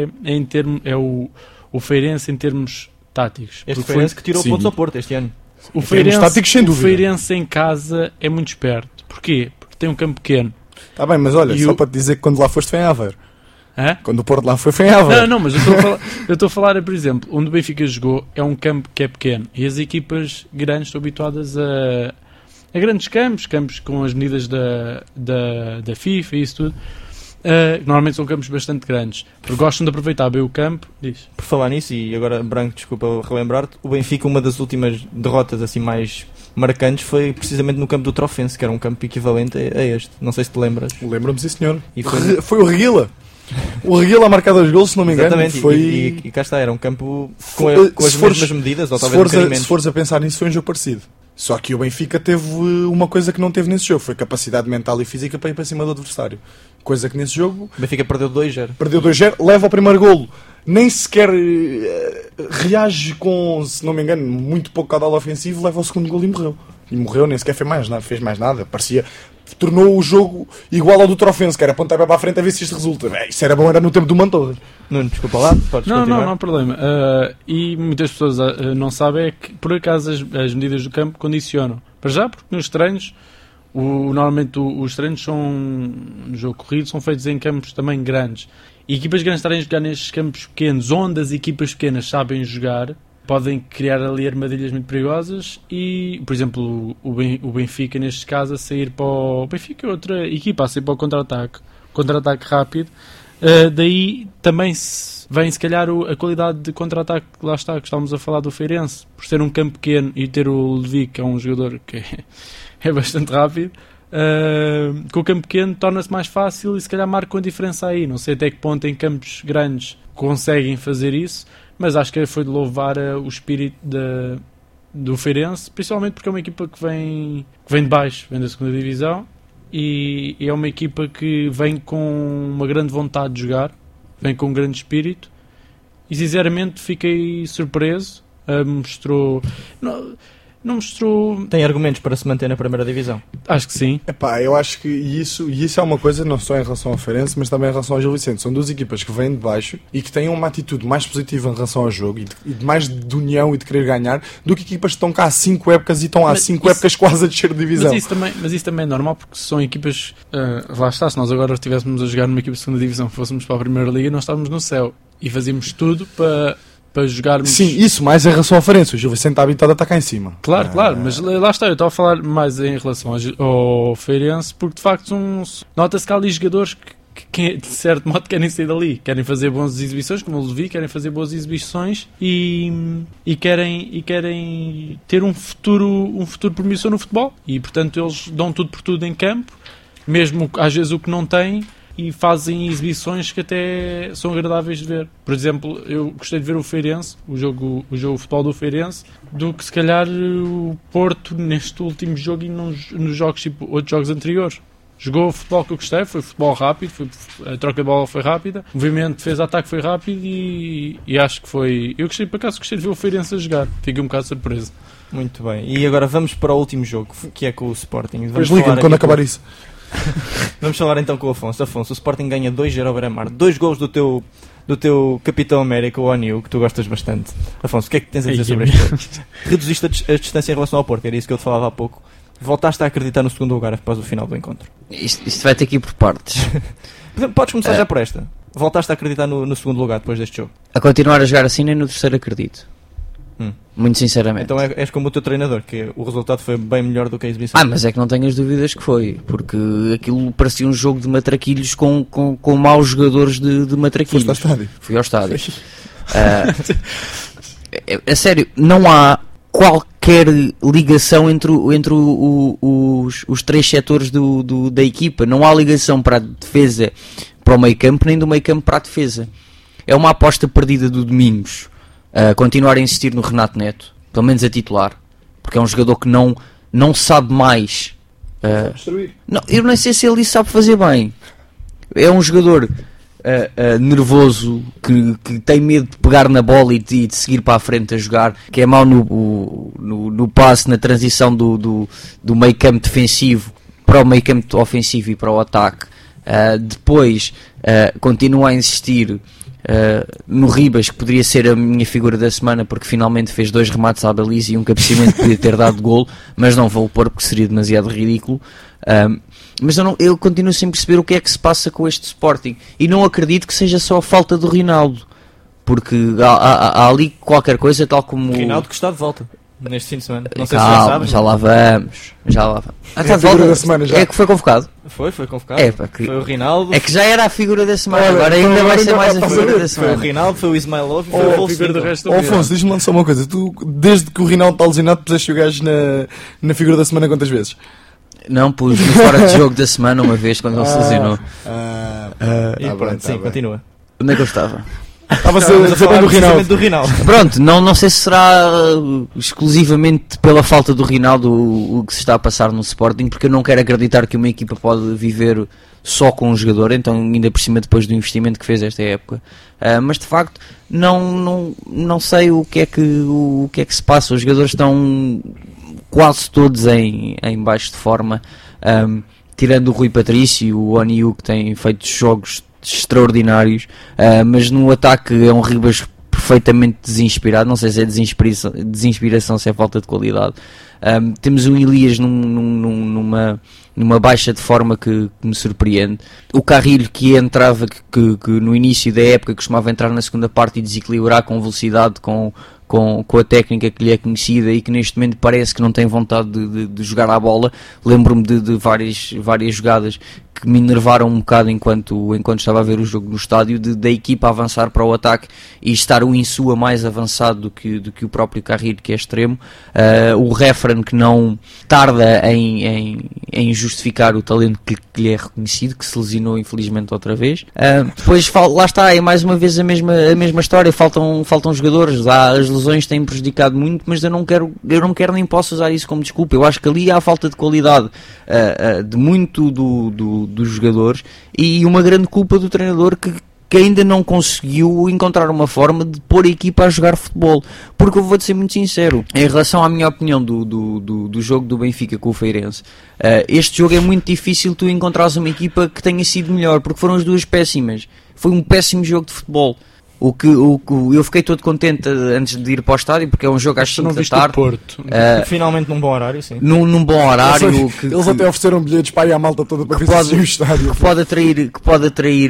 o Feirense em termos táticos. Este Feirense que tirou pontos ao Porto este ano. O Feirense em casa é muito esperto. Porquê? Porque tem um campo pequeno. Está bem, mas olha, só para te dizer que quando lá foste foi em Aveiro. Hã? Quando o Porto lá foi em Aveiro. Não, mas eu estou a falar, por exemplo, onde o Benfica jogou é um campo que é pequeno e as equipas grandes estão habituadas a grandes campos com as medidas da FIFA e isso tudo. Normalmente são campos bastante grandes, porque gostam de aproveitar bem o campo. Diz. Por falar nisso, e agora, Branco, desculpa relembrar-te, o Benfica, uma das últimas derrotas assim mais marcantes foi precisamente no campo do Trofense, que era um campo equivalente a este. Não sei se te lembras. Lembro-me, sim, senhor. E foi o Reguila. O Reguila a marcar 2 golos, se não me engano. Exatamente, foi... e cá está, era um campo com as mesmas medidas, ou talvez requerimentos. Se fores a pensar nisso, foi um jogo parecido. Só que o Benfica teve uma coisa que não teve nesse jogo, foi capacidade mental e física para ir para cima do adversário. Coisa que nesse jogo... O Benfica perdeu 2-0. Perdeu 2-0, leva o primeiro golo. Nem sequer reage com, se não me engano, muito pouco caudal ofensivo, leva o segundo golo e morreu. E morreu, nem sequer fez mais nada. Parecia... Tornou o jogo igual ao do Trofense, que era pontapé para a frente a ver se isto resulta. Isso era bom, era no tempo do Mantorras. Não, desculpa lá, podes continuar. Não há problema. E muitas pessoas não sabem é que, por acaso, as medidas do campo condicionam. Para já, porque nos treinos, normalmente os treinos no jogo corrido, são feitos em campos também grandes. E equipas grandes estarem a jogar nestes campos pequenos, onde as equipas pequenas sabem jogar, podem criar ali armadilhas muito perigosas e, por exemplo, o Benfica, neste caso, a sair para o... Benfica é outra equipa, a sair para o contra-ataque rápido. Daí também vem, se calhar, a qualidade de contra-ataque que lá está, que estávamos a falar do Feirense. Por ser um campo pequeno e ter o Ludovic, que é um jogador que é bastante rápido, com o campo pequeno torna-se mais fácil e se calhar marcam a diferença aí. Não sei até que ponto em campos grandes conseguem fazer isso, mas acho que foi de louvar o espírito do Feirense, principalmente porque é uma equipa que vem de baixo, vem da segunda divisão, e é uma equipa que vem com uma grande vontade de jogar, vem com um grande espírito, e sinceramente fiquei surpreso. Não mostrou... Tem argumentos para se manter na primeira divisão? Acho que sim. Epá, eu acho que isso é uma coisa não só em relação ao Feirense, mas também em relação ao Gil Vicente. São duas equipas que vêm de baixo e que têm uma atitude mais positiva em relação ao jogo e de mais de união e de querer ganhar do que equipas que estão cá há 5 épocas e estão há 5 épocas quase a descer de divisão. Mas isso também é normal, porque são equipas... lá está, se nós agora estivéssemos a jogar numa equipa de segunda divisão, fôssemos para a Primeira Liga, nós estávamos no céu e fazíamos tudo para jogarmos... Sim, isso mais em relação ao Feirense. O Gil Vicente está habituado a estar cá em cima. Claro, mas lá está, eu estava a falar mais em relação ao Feirense, porque de facto nota-se que há ali jogadores que de certo modo querem sair dali, querem fazer boas exibições, como eu vi, querem fazer boas exibições e querem ter um futuro promissor no futebol, e portanto eles dão tudo por tudo em campo, mesmo às vezes o que não têm, e fazem exibições que até são agradáveis de ver. Por exemplo, eu gostei de ver o Feirense, o jogo de futebol do Feirense, do que se calhar o Porto neste último jogo e nos jogos tipo outros jogos anteriores. Jogou o futebol que eu gostei, foi futebol rápido, a troca de bola foi rápida, o movimento de defesa-ataque foi rápido e acho que foi... Eu gostei, por acaso gostei de ver o Feirense a jogar, fiquei um bocado surpreso. Muito bem, e agora vamos para o último jogo, que é com o Sporting. Depois liga-me quando acabar isso. Vamos falar então com o Afonso. Afonso, o Sporting ganha 2-0 ao Beira-Mar. 2 gols do teu Capitão América, o Oniu, que tu gostas bastante. Afonso, o que é que tens a dizer sobre este jogo? Reduziste a distância em relação ao Porto, era isso que eu te falava há pouco. Voltaste a acreditar no segundo lugar após o final do encontro. Isto vai ter que ir por partes. Podes começar já por esta. Voltaste a acreditar no segundo lugar depois deste jogo? A continuar a jogar assim, nem no terceiro acredito. Muito sinceramente. Então és como o teu treinador, que o resultado foi bem melhor do que a exibição. Mas é que não tenho as dúvidas que foi, porque aquilo parecia um jogo de matraquilhos com maus jogadores de matraquilhos. Foste ao estádio? Fui ao estádio. A sério, não há qualquer ligação entre os três setores da equipa. Não há ligação para a defesa para o meio campo, nem do meio campo para a defesa. É uma aposta perdida do Domingos. Continuar a insistir no Renato Neto, pelo menos a titular, porque é um jogador que não sabe mais. Eu nem sei se ele sabe fazer bem. É um jogador nervoso, que tem medo de pegar na bola e de seguir para a frente a jogar, que é mau no passe, na transição do meio campo defensivo para o meio campo ofensivo e para o ataque. Depois continua a insistir no Ribas, que poderia ser a minha figura da semana, porque finalmente fez 2 remates à baliza e um cabeceamento que podia ter dado golo, mas não vou pôr porque seria demasiado ridículo. Mas eu continuo sem perceber o que é que se passa com este Sporting, e não acredito que seja só a falta do Rinaldo, porque há ali qualquer coisa, tal como o Rinaldo, que está de volta neste fim de semana. Não sei se já sabes. Já lá vamos. Está de volta da semana já. É que foi convocado. Foi convocado. Foi o Rinaldo. É que já era a figura da semana. Agora ainda vai ser mais a figura da semana. Foi o Rinaldo, foi o Ismailov e foi o figura do resto do Afonso, diz-me lá só uma coisa. Tu, desde que o Rinaldo está lesionado, puseste o gajo na figura da semana quantas vezes? Não, pus no fora de jogo da semana uma vez quando ele se lesionou. Continua. Onde é que eu estava? Estava a falar do Rinaldo. Pronto, não sei se será exclusivamente pela falta do Rinaldo o que se está a passar no Sporting, porque eu não quero acreditar que uma equipa pode viver só com um jogador, então ainda por cima depois do investimento que fez esta época. Mas de facto não sei o que é que se passa. Os jogadores estão quase todos em baixo de forma, tirando o Rui Patrício, o Oniu, que tem feito jogos extraordinários, mas no ataque é um Ribas perfeitamente desinspirado. Não sei se é desinspiração, se é falta de qualidade. Temos o Elias numa baixa de forma que me surpreende. O Carrilho, que entrava, que no início da época costumava entrar na segunda parte e desequilibrar com velocidade, com a técnica que lhe é conhecida, e que neste momento parece que não tem vontade de jogar à bola. Lembro-me de várias jogadas que me enervaram um bocado enquanto estava a ver o jogo no estádio, da equipa avançar para o ataque e estar o Insua mais avançado do que o próprio Carrilho, que é extremo. O Referen, que não tarda em em justificar o talento que lhe é reconhecido, que se lesionou infelizmente outra vez. Depois lá está, é mais uma vez a mesma história, faltam jogadores, as lesões têm prejudicado muito, mas eu não quero nem posso usar isso como desculpa. Eu acho que ali há falta de qualidade de muito dos jogadores e uma grande culpa do treinador que ainda não conseguiu encontrar uma forma de pôr a equipa a jogar futebol. Porque eu vou-te ser muito sincero, em relação à minha opinião do jogo do Benfica com o Feirense, este jogo é muito difícil tu encontrares uma equipa que tenha sido melhor, porque foram as duas péssimas. Foi um péssimo jogo de futebol. Eu fiquei todo contente antes de ir para o estádio, porque é um jogo às 5 da tarde. Porto. Finalmente num bom horário, sim. Num bom horário. Eles até ofereceram bilhetes para ir à malta toda para ver o estádio. Que pode atrair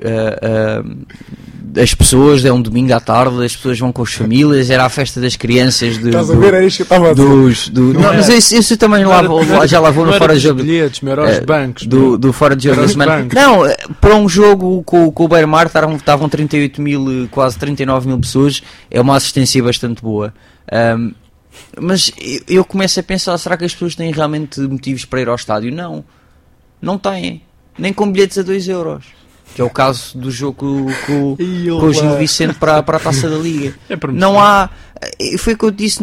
as pessoas, é um domingo à tarde, as pessoas vão com as famílias, era a festa das crianças. Estás a ver? Era isto que eu estava a dizer. Não, mas isso também já lá vou no fora de jogo. Bilhetes, os bancos. Do fora de jogo da semana. Não, para um jogo com o Beira-Mar estavam 38 mil, quase 39 mil pessoas, é uma assistência bastante boa. Mas eu começo a pensar, será que as pessoas têm realmente motivos para ir ao estádio? Não têm, nem com bilhetes a 2 euros, que é o caso do jogo com o Gil Vicente para a Taça da Liga. Não há, foi o que eu disse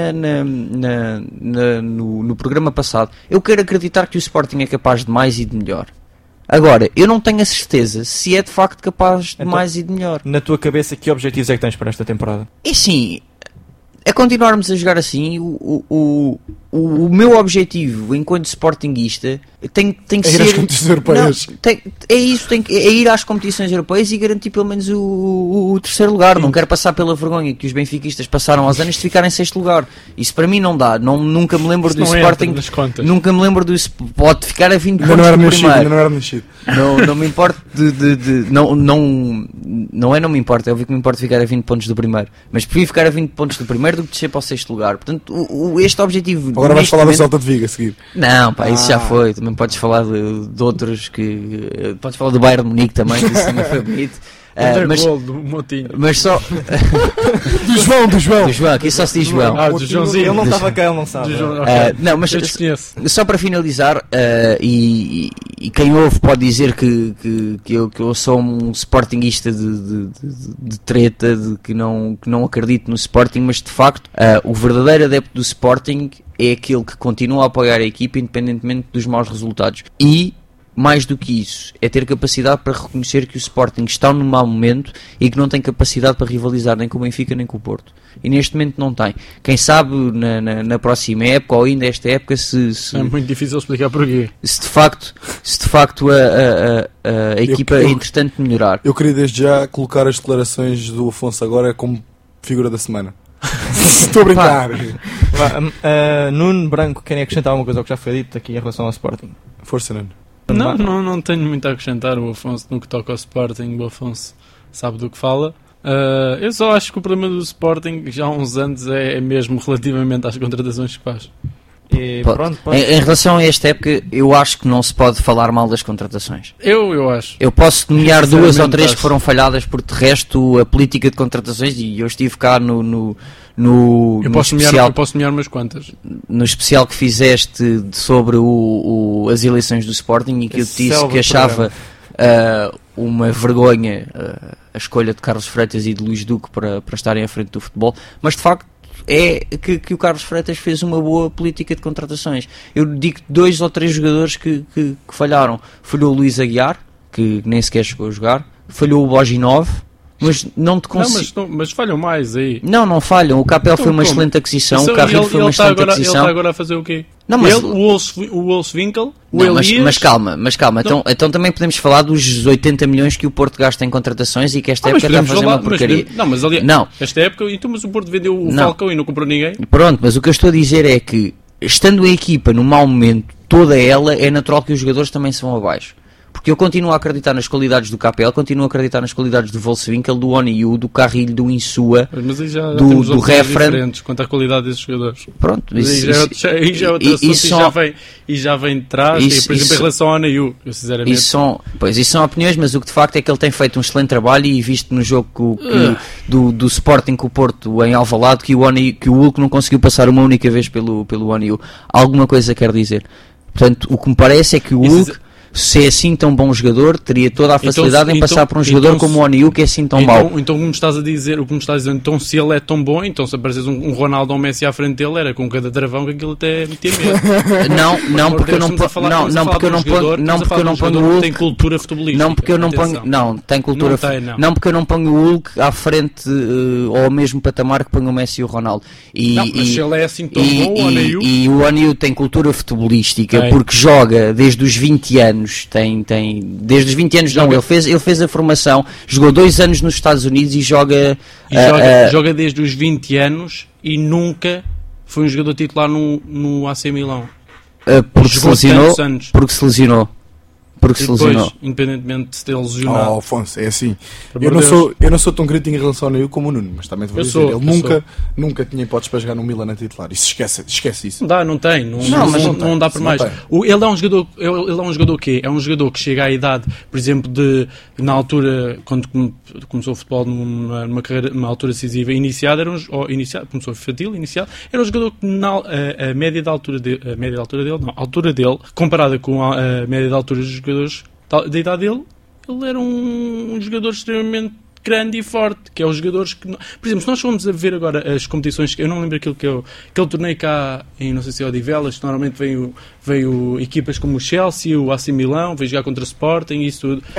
no programa passado, eu quero acreditar que o Sporting é capaz de mais e de melhor. Agora, eu não tenho a certeza se é de facto capaz de mais e de melhor. Na tua cabeça, que objetivos é que tens para esta temporada? E sim, é continuarmos a jogar assim. O meu objetivo enquanto sportinguista tem que ser... ir às competições europeias. É ir às competições europeias e garantir pelo menos o terceiro lugar. Não quero passar pela vergonha que os benfiquistas passaram aos anos de ficar em sexto lugar. Isso para mim não dá. Nunca me lembro do Sporting. Nunca me lembro do... Pode ficar a 20 pontos do primeiro. Não era mexido. Não me importa não me importa, é óbvio que me importa ficar a 20 pontos do primeiro, mas prefiro ficar a 20 pontos do primeiro do que descer para o sexto lugar. Portanto, este objetivo... Agora vais falar do Celta de Vigo a seguir. Não, pá, isso já foi. Também podes falar de outros que... Podes falar do Bayern de Munique também, que isso também foi bonito. Mas só do João, aqui só se diz João. Do Joãozinho. Ele não estava cá, ele não sabe. Não, mas só para finalizar, e quem ouve pode dizer que eu sou um sportinguista de treta, de que não acredito no Sporting, mas de facto o verdadeiro adepto do Sporting é aquele que continua a apoiar a equipa independentemente dos maus resultados. E mais do que isso, é ter capacidade para reconhecer que o Sporting está num mau momento e que não tem capacidade para rivalizar nem com o Benfica nem com o Porto. E neste momento não tem. Quem sabe na próxima época ou ainda esta época se é muito difícil explicar porquê. Se de facto a equipa entretanto melhorar. Eu queria desde já colocar as declarações do Afonso agora como figura da semana. Estou a brincar. Nuno Branco, querem acrescentar alguma coisa ao que já foi dito aqui em relação ao Sporting? Força, Nuno. Não tenho muito a acrescentar. O Afonso, no que toca ao Sporting, o Afonso sabe do que fala. Eu só acho que o problema do Sporting já há uns anos é mesmo relativamente às contratações que faz. Em relação a esta época, eu acho que não se pode falar mal das contratações. Eu acho. Eu posso nomear 2 ou 3 que foram falhadas, porque de resto a política de contratações, e eu estive cá no especial, eu posso nomear umas quantas. No especial que fizeste sobre as eleições do Sporting, e que eu te disse que achava uma vergonha a escolha de Carlos Freitas e de Luís Duque para estarem à frente do futebol, mas de facto é que o Carlos Freitas fez uma boa política de contratações. Eu digo 2 ou 3 jogadores que falharam. Falhou o Luís Aguiar, que nem sequer chegou a jogar. Falhou o Boginov, mas não te consigo... Mas falham mais aí. Não falham. O Capel foi uma excelente aquisição. O Carrilho foi uma excelente aquisição. Ele está agora a fazer o quê? Não, mas... O Wolfswinkel, o Elias... Mas calma. Então também podemos falar dos 80 milhões que o Porto gasta em contratações e que esta época está a fazer uma porcaria. Esta época, mas o Porto vendeu o Falcão e não comprou ninguém. Pronto, mas o que eu estou a dizer é que, estando a equipa num mau momento, toda ela, é natural que os jogadores também se vão abaixo. Porque eu continuo a acreditar nas qualidades do Capel, continuo a acreditar nas qualidades do Wolfswinkel, do Oniu, do Carrilho, do Insua, mas aí já do Refren. Diferentes quanto à qualidade desses jogadores. Pronto, aí já é outro assunto e já vem de trás, por exemplo, em relação ao Oniu, sinceramente. Isso são opiniões, mas o que de facto é que ele tem feito um excelente trabalho, e visto no jogo do Sporting com o Porto em Alvalade, que o Hulk não conseguiu passar uma única vez pelo Oniu. Alguma coisa quer dizer. Portanto, o que me parece é que o Hulk, se é assim tão bom jogador, teria toda a facilidade em passar por um jogador como o Oniu, que é assim tão mau. Então, como estás a dizer, então se ele é tão bom, então se apareces um Ronaldo ou um Messi à frente dele, era com cada travão que aquilo até metia medo. Não, porque eu não ponho o Hulk. Tem cultura futebolística. Não, porque eu não ponho. Não, tem cultura. Não, porque eu não ponho o Hulk à frente ou ao mesmo patamar que ponho o Messi e o Ronaldo. Mas se ele é assim tão bom, o Oniu. E o Oniu tem cultura futebolística porque joga desde os 20 anos. Desde os 20 anos ele fez a formação, jogou 2 anos nos Estados Unidos e joga desde os 20 anos e nunca foi um jogador titular no AC Milão. Porque se lesionou. Porque se lesionou. Independentemente de se ter lesionado. Afonso, é assim. Eu não sou tão crítico em relação ao Neil como o Nuno, mas também te vou dizer, ele nunca tinha hipóteses para jogar no Milan a titular. Isso esquece isso. Não tem. Não dá para mais. Ele é um jogador que é um jogador que chega à idade, por exemplo, na altura, quando começou o futebol numa carreira, numa altura decisiva iniciada, começou infantil, iniciado, era um jogador que a média da altura dele, comparada com a média da altura dos jogadores da idade dele, ele era um jogador extremamente grande e forte, que é os jogadores que... Por exemplo, se nós formos a ver agora as competições, eu não lembro aquele torneio cá em, não sei se é Odivelas, que normalmente veio equipas como o Chelsea, o AC Milão, veio jogar contra o Sporting e isso tudo.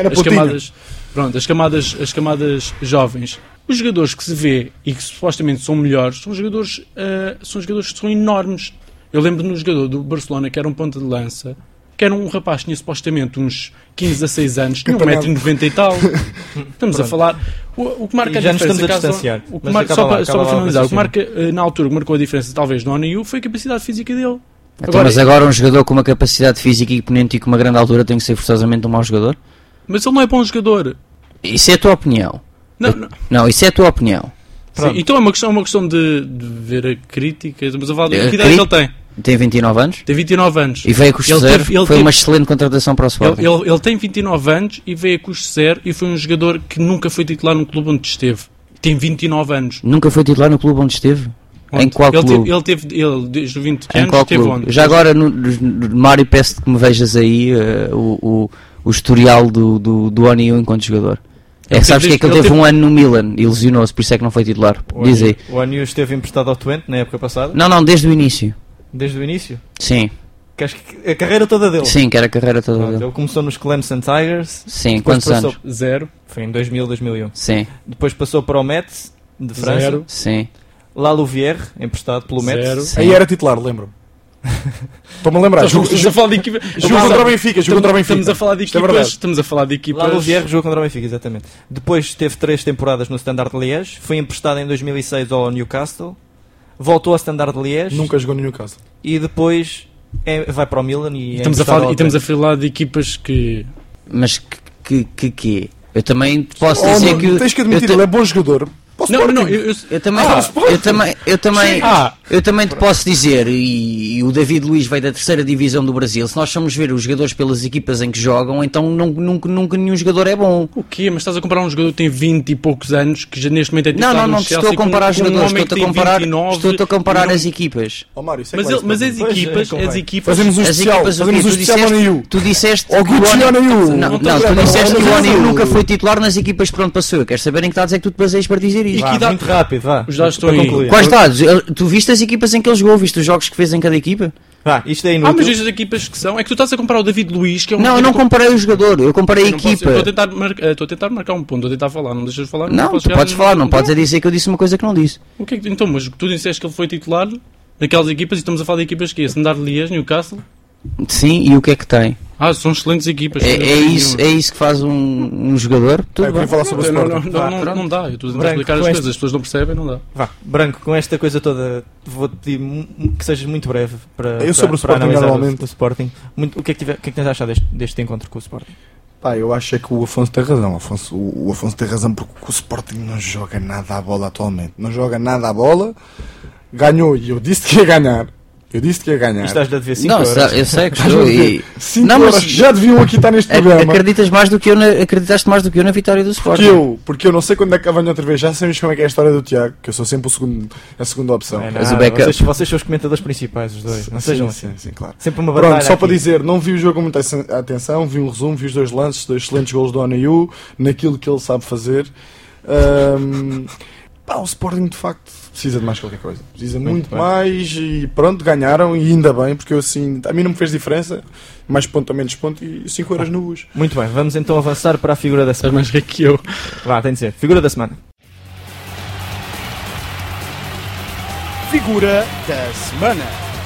As camadas jovens. Os jogadores que se vê e que supostamente são melhores são jogadores que são enormes. Eu lembro no jogador do Barcelona, que era um ponta de lança, que era um rapaz que tinha supostamente uns 15 a 6 anos, tinha 1,90m e tal. Estamos a falar... O que marca a diferença... Só para finalizar, o que marca, na altura, o que marcou a diferença, talvez, no ONU, foi a capacidade física dele. Mas agora um jogador com uma capacidade física imponente e com uma grande altura tem que ser forçosamente um mau jogador? Mas ele não é bom jogador. Isso é a tua opinião. Não, isso é a tua opinião. Sim, então é uma questão de ver a crítica. Estamos a falar de que idade é que ele tem. Tem 29 anos? Tem 29 anos. E veio a custo zero. Foi uma excelente contratação para o Sporting. Ele tem 29 anos e veio a custo zero e foi um jogador que nunca foi titular no clube onde esteve. Tem 29 anos. Nunca foi titular no clube onde esteve? Em qual clube? Ele desde os 20 anos esteve onde? Já agora, Mário, peço-te que me vejas aí o historial do Oniu enquanto jogador. Sabes que é que ele teve um ano no Milan e lesionou-se, por isso é que não foi titular. Diz aí. O Oniu esteve emprestado ao Twente na época passada? Não, desde o início. Desde o início? Sim. A carreira toda dele? Sim, que era a carreira toda dele. Ele começou nos Clemson Tigers. Sim, quantos anos? 0. Foi em 2000, 2001. Sim. Depois passou para o Metz, de França. 0. Sim. La Louvière, emprestado pelo Metz. Aí era titular, lembro-me. Estou-me a lembrar. Estamos a falar de equipa. Jogou contra o Benfica. Estamos a falar de equipas. La Louvière jogou contra o Benfica, exatamente. Depois teve 3 temporadas no Standard de Liège. Foi emprestado em 2006 ao Newcastle. Voltou ao Standard de Liège. Nunca jogou no Newcastle. E depois vai para o Milan e estamos a falar de equipas que... Mas que eu também posso dizer que... Tens que admitir, ele é bom jogador. Eu também te posso dizer, e o David Luiz veio da 3ª divisão do Brasil, se nós formos ver os jogadores pelas equipas em que jogam, então nunca nenhum jogador é bom. O quê? Mas estás a comparar um jogador que tem 20 e poucos anos, que já neste momento é titular no Chelsea? Não, estou a comparar jogadores, estou a comparar as equipas. Mas as equipas... Fazemos um especial ao Oniu. Tu disseste que o Oniu nunca foi titular nas equipas por onde passou. Eu quero saber em que dados é que tu te baseias para dizer isso. Muito rápido, vá. Os dados estão aí. Quais dados? Tu viste as equipas em que ele jogou? Viste os jogos que fez em cada equipa? Isto é inútil. Mas as equipas que são... É que tu estás a comparar o David Luiz, que é um... Não, eu não comparei o jogador, eu comparei a equipa. Estou a tentar marcar um ponto, estou a tentar falar, não deixas de falar. Não, tu podes falar, não podes dizer que eu disse uma coisa que não disse. Então, mas tu disseste que ele foi titular naquelas equipas e estamos a falar de equipas que é Standard de Liège, Newcastle. Sim, e o que é que tem? São excelentes equipas. É isso que faz um jogador? Eu queria falar sobre o Sporting. Não dá, eu estou a explicar as coisas, as pessoas não percebem, não dá. Branco, com esta coisa toda, vou-te pedir que sejas muito breve para analisar o Sporting. O que é que tens a achar deste encontro com o Sporting? Eu acho que o Afonso tem razão. O Afonso tem razão porque o Sporting não joga nada à bola atualmente. Não joga nada à bola. Ganhou e eu disse que ia ganhar. Eu disse que ia ganhar. E estás-lhe a dever 5 Não, euros. eu sei que estou. E... 5 Não, mas euros que já deviam aqui estar neste programa. acreditaste mais do que eu na vitória do Sporting. Porque eu não sei quando é que venho outra vez. Já sabemos como é que é a história do Tiago, que eu sou sempre a segunda opção. Não é Mas nada, o backup- vocês são os comentadores principais, os dois. Não sejam assim. Sim, claro. Sempre uma batalha. Pronto, só para aqui. dizer, não vi o jogo com muita atenção, vi um resumo, vi os 2 lances, 2 excelentes golos do Onayu, naquilo que ele sabe fazer. O Sporting de facto precisa de mais qualquer coisa. Precisa muito bem. mais e pronto, ganharam e ainda bem, porque eu assim, a mim não me fez diferença, mais ponto ou menos ponto e 5 euros no bus. Muito bem, vamos então avançar para a figura da Estás semana. mais rico que eu. Vá, tem de ser. Figura da semana. Figura da semana.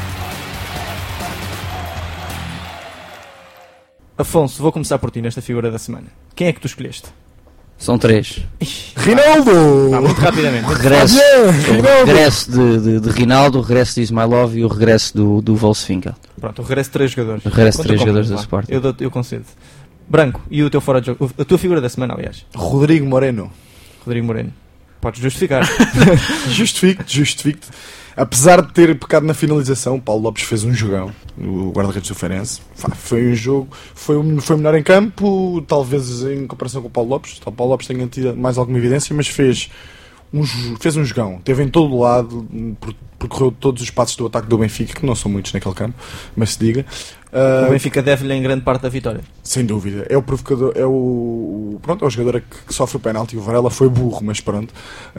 Afonso, vou começar por ti nesta figura da semana. Quem é que tu escolheste? São 3. Rinaldo! Muito rapidamente. O regresso de Rinaldo, o regresso de Ismailov e o regresso do Wolfswinkel. Pronto, o regresso de 3 jogadores. O regresso de Conta 3 comigo, jogadores do vá. Sporting. Eu concedo. Branco, e o teu fora de jogo? A tua figura da semana, aliás. Rodrigo Moreno. Rodrigo Moreno. Podes justificar. Justifico-te. Apesar de ter pecado na finalização, o Paulo Lopes fez um jogão, o guarda-redes do Feirense. Foi um jogo, foi melhor em campo, talvez em comparação com o Paulo Lopes. O Paulo Lopes tenha tido mais alguma evidência, mas fez um jogão. Teve em todo o lado, percorreu todos os passos do ataque do Benfica, que não são muitos naquele campo, mas se diga. O Benfica deve-lhe em grande parte da vitória. Sem dúvida. É o provocador, é o jogador que sofre o penalti. O Varela foi burro, mas pronto.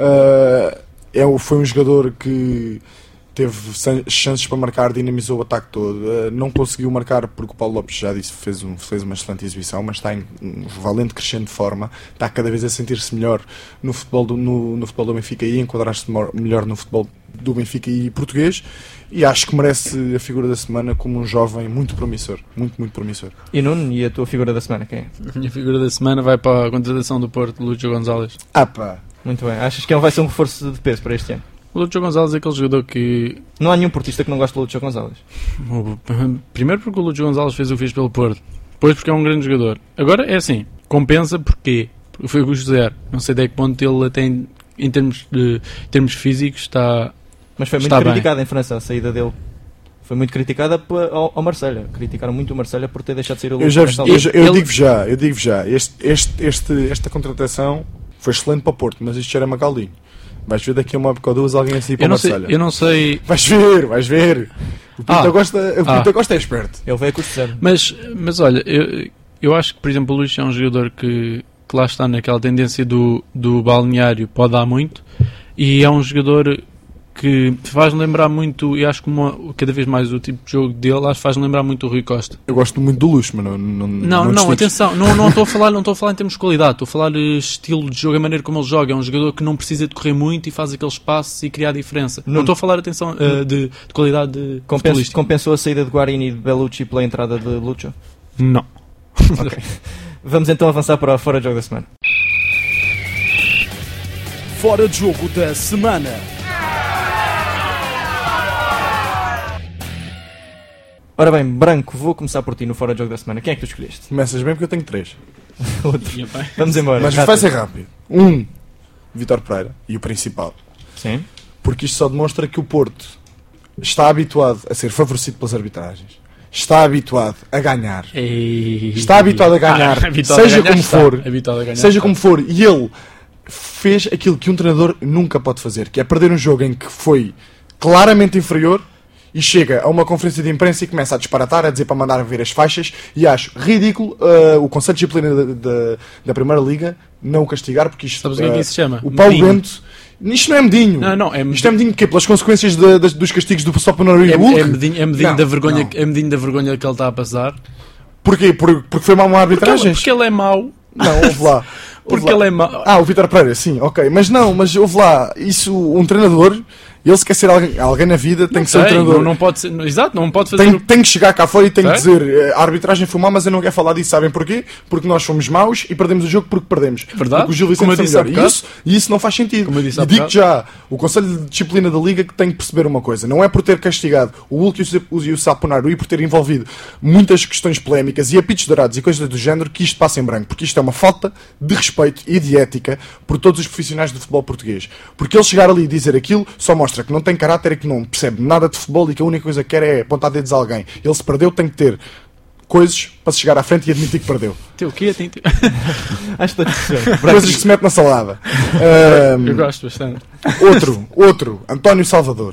Foi um jogador que teve chances para marcar, dinamizou o ataque todo. Não conseguiu marcar porque o Paulo Lopes, já disse, fez uma excelente exibição, mas está em um valente crescendo de forma. Está cada vez a sentir-se melhor no futebol do Benfica e a enquadrar-se melhor no futebol do Benfica e português. E acho que merece a figura da semana como um jovem muito promissor. Muito promissor. E Nuno, e a tua figura da semana, quem é? A minha figura da semana vai para a contratação do Porto, Lúcio Gonzalez. Pá! Muito bem. Achas que vai ser um reforço de peso para este ano? O Lúcio Gonzalez é aquele jogador que... Não há nenhum portista que não goste do Lúcio Gonzalez. Primeiro porque o Lúcio Gonzalez fez o que fez pelo Porto. Depois porque é um grande jogador. Agora é assim, compensa porque foi o que o José. Não sei até que ponto ele até em termos físicos está... Mas foi muito Está bem. criticada em França a saída dele. Foi muito criticada ao Marselha. Criticaram muito o Marselha por ter deixado de sair o Lúcio. Eu digo-vos já. Esta contratação foi excelente para o Porto, mas isto já era Macaldinho. Vais ver daqui a uma época ou duas alguém assim para o Marselha. Eu não sei... Vais ver. O Pinto Costa é esperto. Ele veio a custo zero. Mas olha, eu acho que, por exemplo, o Luís é um jogador que lá está naquela tendência do balneário, pode dar muito, e é um jogador que faz lembrar muito, e acho que cada vez mais o tipo de jogo dele faz lembrar muito o Rui Costa. Eu gosto muito do Luís, mas não atenção, não estou a falar em termos de qualidade, estou a falar de estilo de jogo, a maneira como ele joga. É um jogador que não precisa de correr muito e faz aqueles passos e criar diferença. Não estou a falar, atenção, de qualidade futebolística. Compensou a saída de Guarini e de Bellucci pela entrada de Lúcio? Não. Ok. Vamos então avançar para a fora de jogo da semana. Fora de jogo da semana. Ora bem, Branco, vou começar por ti no fora de jogo da semana. Quem é que tu escolheste? Começas bem porque eu tenho 3. Vamos embora. Mas vai ser rápido. Vítor Pereira. E o principal. Sim. Porque isto só demonstra que o Porto está habituado a ser favorecido pelas arbitragens. Está habituado a ganhar. Está habituado a ganhar. Seja como for. E ele fez aquilo que um treinador nunca pode fazer, que é perder um jogo em que foi claramente inferior e chega a uma conferência de imprensa e começa a disparatar, a dizer para mandar ver as faixas, e acho ridículo o Conselho de Disciplina da Primeira Liga não o castigar, porque isto... Sabes o que é que isso se chama? O Paulo Bento... Isto não é medinho. Não, é medinho. Isto é medinho porque pelas consequências dos castigos do Sopanor e do Hulk. É medinho da vergonha que ele está a passar. Porquê? Porque foi mal uma arbitragem? Porque ele é mau. Não, ouve lá. Porque ele é mau. O Vítor Pereira, sim, ok. Mas ouve lá. Isso, um treinador, ele se quer ser alguém na vida, tem que ser um treinador. Não pode ser, exato, não pode fazer... Tem que chegar cá fora e tem que dizer a arbitragem foi má, mas eu não quero falar disso. Sabem porquê? Porque nós fomos maus e perdemos o jogo porque perdemos. Verdade. Porque o Gil Vicente foi melhor. E isso não faz sentido. E digo já, o Conselho de Disciplina da Liga que tem que perceber uma coisa. Não é por ter castigado o Hulk e o Saponaro e por ter envolvido muitas questões polémicas e apitos dourados e coisas do género que isto passa em branco. Porque isto é uma falta de respeito e de ética por todos os profissionais do futebol português. Porque ele chegar ali e dizer aquilo só mostra mostra que não tem caráter e que não percebe nada de futebol e que a única coisa que quer é apontar dedos a alguém. Ele se perdeu, tem que ter coisas para se chegar à frente e admitir que perdeu. Teu quê? Acho que Coisas que se mete na salada. Eu gosto bastante. Outro, António Salvador.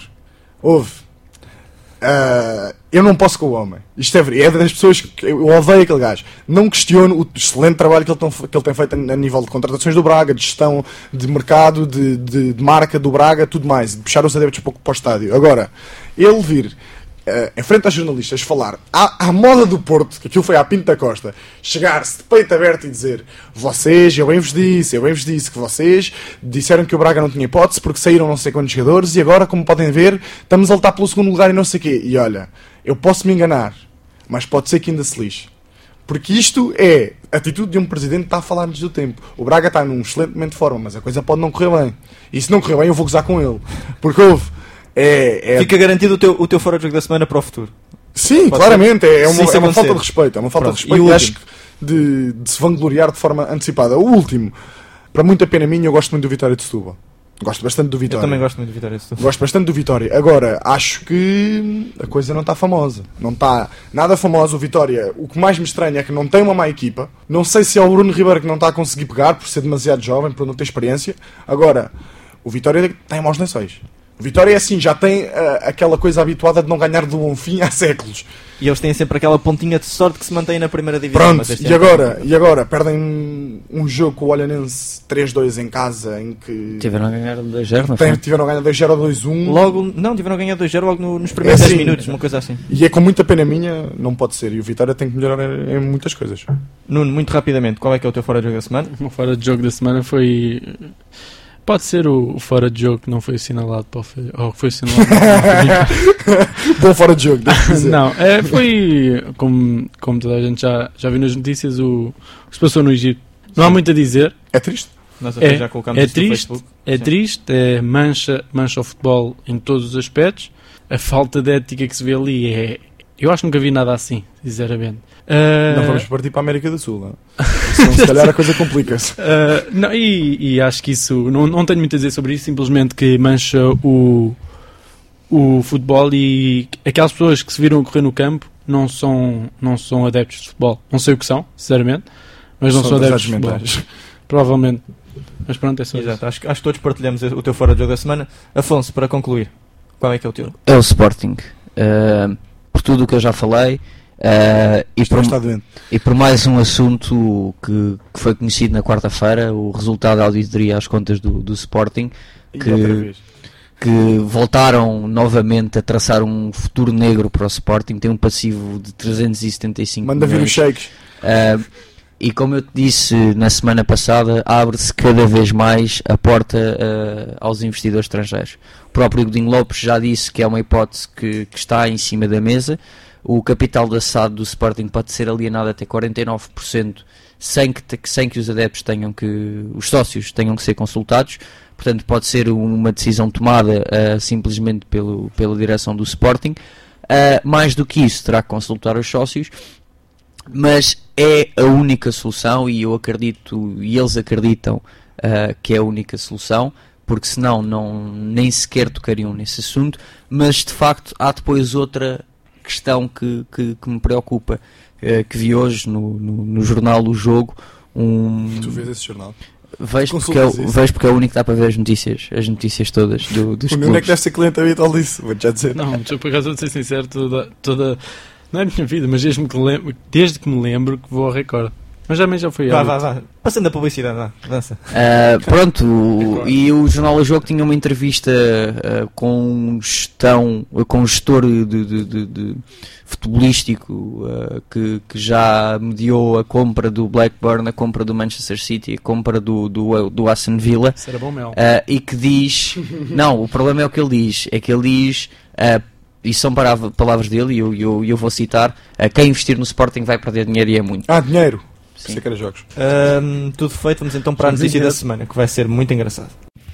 Eu não posso com o homem. Isto é das pessoas que eu odeio aquele gajo. Não questiono o excelente trabalho que ele tem feito a nível de contratações do Braga, de gestão de mercado, de marca do Braga, tudo mais, de puxar os adeptos um pouco para o estádio. Agora, ele vir em frente aos jornalistas falar à moda do Porto, que aquilo foi à Pinto da Costa, chegar-se de peito aberto e dizer: vocês, eu bem vos disse que vocês disseram que o Braga não tinha hipótese porque saíram não sei quantos jogadores e agora, como podem ver, estamos a lutar pelo segundo lugar e não sei o quê. E olha, eu posso me enganar, mas pode ser que ainda se lixe. Porque isto é a atitude de um presidente que está a falar antes do tempo. O Braga está num excelente momento de forma, mas a coisa pode não correr bem. E se não correr bem, eu vou gozar com ele. Porque fica garantido o teu fora de jogo da semana para o futuro. Sim, pode claramente. É uma acontecer. falta de respeito. É uma falta de respeito. E o E acho que de se vangloriar de forma antecipada. O último, para muita pena minha, eu gosto muito do Vitória de Setúbal. Gosto bastante do Vitória. Eu também gosto muito do Vitória de Setúbal. Gosto bastante do Vitória. Agora, acho que a coisa não está famosa. Não está nada famosa. O Vitória, o que mais me estranha é que não tem uma má equipa. Não sei se é o Bruno Ribeiro que não está a conseguir pegar por ser demasiado jovem, por não ter experiência. Agora, o Vitória tem maus lençóis. O Vitória é assim, já tem aquela coisa habituada de não ganhar do Bonfim há séculos. E eles têm sempre aquela pontinha de sorte que se mantém na primeira divisão. Pronto, mas este e agora perdem um jogo com o Olhanense 3-2 em casa, em que Tiveram a ganhar 2-0, não foi? tiveram a ganhar 2-0 ou 2-1. Não, tiveram a ganhar 2-0 logo nos primeiros 10 minutos, uma coisa assim. E é com muita pena minha, não pode ser. E o Vitória tem que melhorar em muitas coisas. Nuno, muito rapidamente, qual é que é o teu fora de jogo da semana? O fora de jogo da semana foi... Pode ser o fora de jogo que não foi assinalado para o ou que foi assinalado Bom fora de jogo, deixa dizer. Não, foi como toda a gente já viu nas notícias o que se passou no Egito. Não há muito a dizer. É triste. Nós até já colocamos isso no triste, Facebook. é Sim. triste, mancha o futebol em todos os aspectos. A falta de ética que se vê ali eu acho que nunca vi nada assim, sinceramente. Não vamos partir para a América do Sul, não? Senão, se calhar a coisa complica-se. Não, e acho que isso não tenho muito a dizer sobre isso, simplesmente que mancha o futebol, e aquelas pessoas que se viram a correr no campo não são adeptos de futebol. Não sei o que são, sinceramente, mas não são adeptos de futebol. Provavelmente. Mas pronto, é só isso. Exato, acho que todos partilhamos o teu fora de jogo da semana. Afonso, para concluir, qual é que é o teu? É o Sporting. Por tudo o que eu já falei, e por mais um assunto que foi conhecido na quarta-feira, o resultado da auditoria às contas do Sporting, que voltaram novamente a traçar um futuro negro para o Sporting. Tem um passivo de 375 Manda vir os shakes. E como eu te disse na semana passada, abre-se cada vez mais a porta aos investidores estrangeiros. O próprio Godinho Lopes já disse que é uma hipótese que está em cima da mesa. O capital da SAD do Sporting pode ser alienado até 49% sem que os adeptos os sócios tenham que ser consultados. Portanto, pode ser uma decisão tomada simplesmente pela direção do Sporting. Mais do que isso, terá que consultar os sócios. Mas é a única solução, e eu acredito, e eles acreditam que é a única solução, porque senão nem sequer tocariam nesse assunto. Mas de facto há depois outra questão que me preocupa, que vi hoje no jornal O Jogo. Tu vês esse jornal? Vejo porque é o único que dá para ver as notícias todas dos clubes. O Nuno é que deve ser cliente habitual disso, vou-te já dizer. Não, por acaso vou ser sincero, toda não é a minha vida, mas desde que me lembro que vou ao Record. Mas também já foi. Vá. Passando a publicidade, dança. Pronto, e o Jornal O Jogo tinha uma entrevista com um gestor de futebolístico que já mediou a compra do Blackburn, a compra do Manchester City, a compra do Aston Villa. Isso era bom mel. E que diz... Não, o problema é o que ele diz. É que ele diz... e são palavras dele, e eu vou citar: quem investir no Sporting vai perder dinheiro, e é muito. Dinheiro. Sim. Sei que era jogos. Tudo feito, vamos então para a notícia da semana, que vai ser muito engraçado.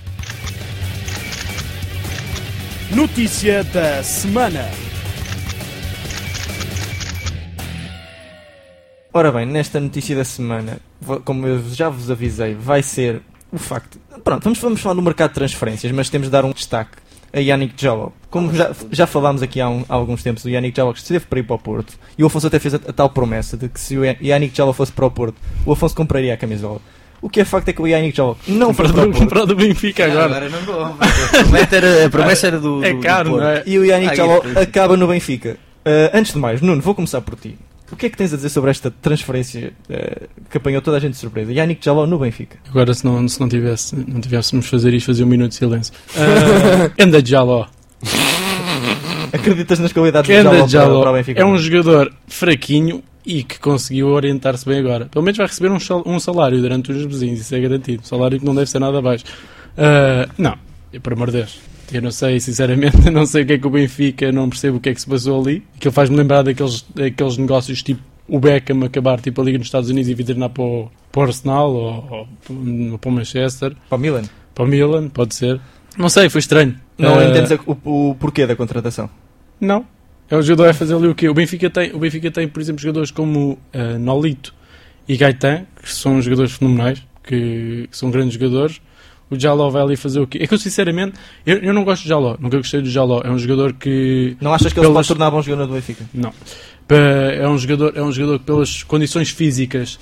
Notícia da semana. Ora bem, nesta notícia da semana, como eu já vos avisei, vai ser o facto... Pronto, vamos falar do mercado de transferências, mas temos de dar um destaque a Yannick Jaló. Como já falámos aqui há alguns tempos, o Yannick Jaló que esteve para ir para o Porto, e o Afonso até fez a tal promessa de que se o Yannick Jaló fosse para o Porto, o Afonso compraria a camisola. O que é facto é que o Yannick Jaló não foi para o Porto. Comprado do Benfica agora. Não vou. A promessa era do caro, Porto. não é? E o Yannick Jaló acaba no Benfica. Antes de mais, Nuno, vou começar por ti. O que é que tens a dizer sobre esta transferência que apanhou toda a gente de surpresa? Yannick Jaló no Benfica. Agora, se não tivéssemos fazer isto, fazia um minuto de silêncio. Anda Jaló. Acreditas nas qualidades de Jaló para o Benfica? É um jogador fraquinho e que conseguiu orientar-se bem agora. Pelo menos vai receber um salário durante os vizinhos, isso é garantido. Um salário que não deve ser nada baixo. Não, por amor de Deus. Eu não sei, sinceramente, não sei o que é que o Benfica, não percebo o que é que se passou ali. Aquilo faz-me lembrar daqueles negócios tipo o Beckham acabar tipo a Liga nos Estados Unidos e vir treinar para o Arsenal ou para o Manchester. Para o Milan? Para o Milan, pode ser. Não sei, foi estranho. Não entendes o porquê da contratação? Não. É o jogador a fazer ali o quê? O Benfica tem, por exemplo, jogadores como Nolito e Gaetan, que são jogadores fenomenais, que são grandes jogadores. O Jaló vai ali fazer o quê? É que eu, sinceramente, eu não gosto de Jaló. Nunca gostei do Jaló. É um jogador que... Não achas que ele se pode tornar bom jogador do Benfica? Não. É um jogador que pelas condições físicas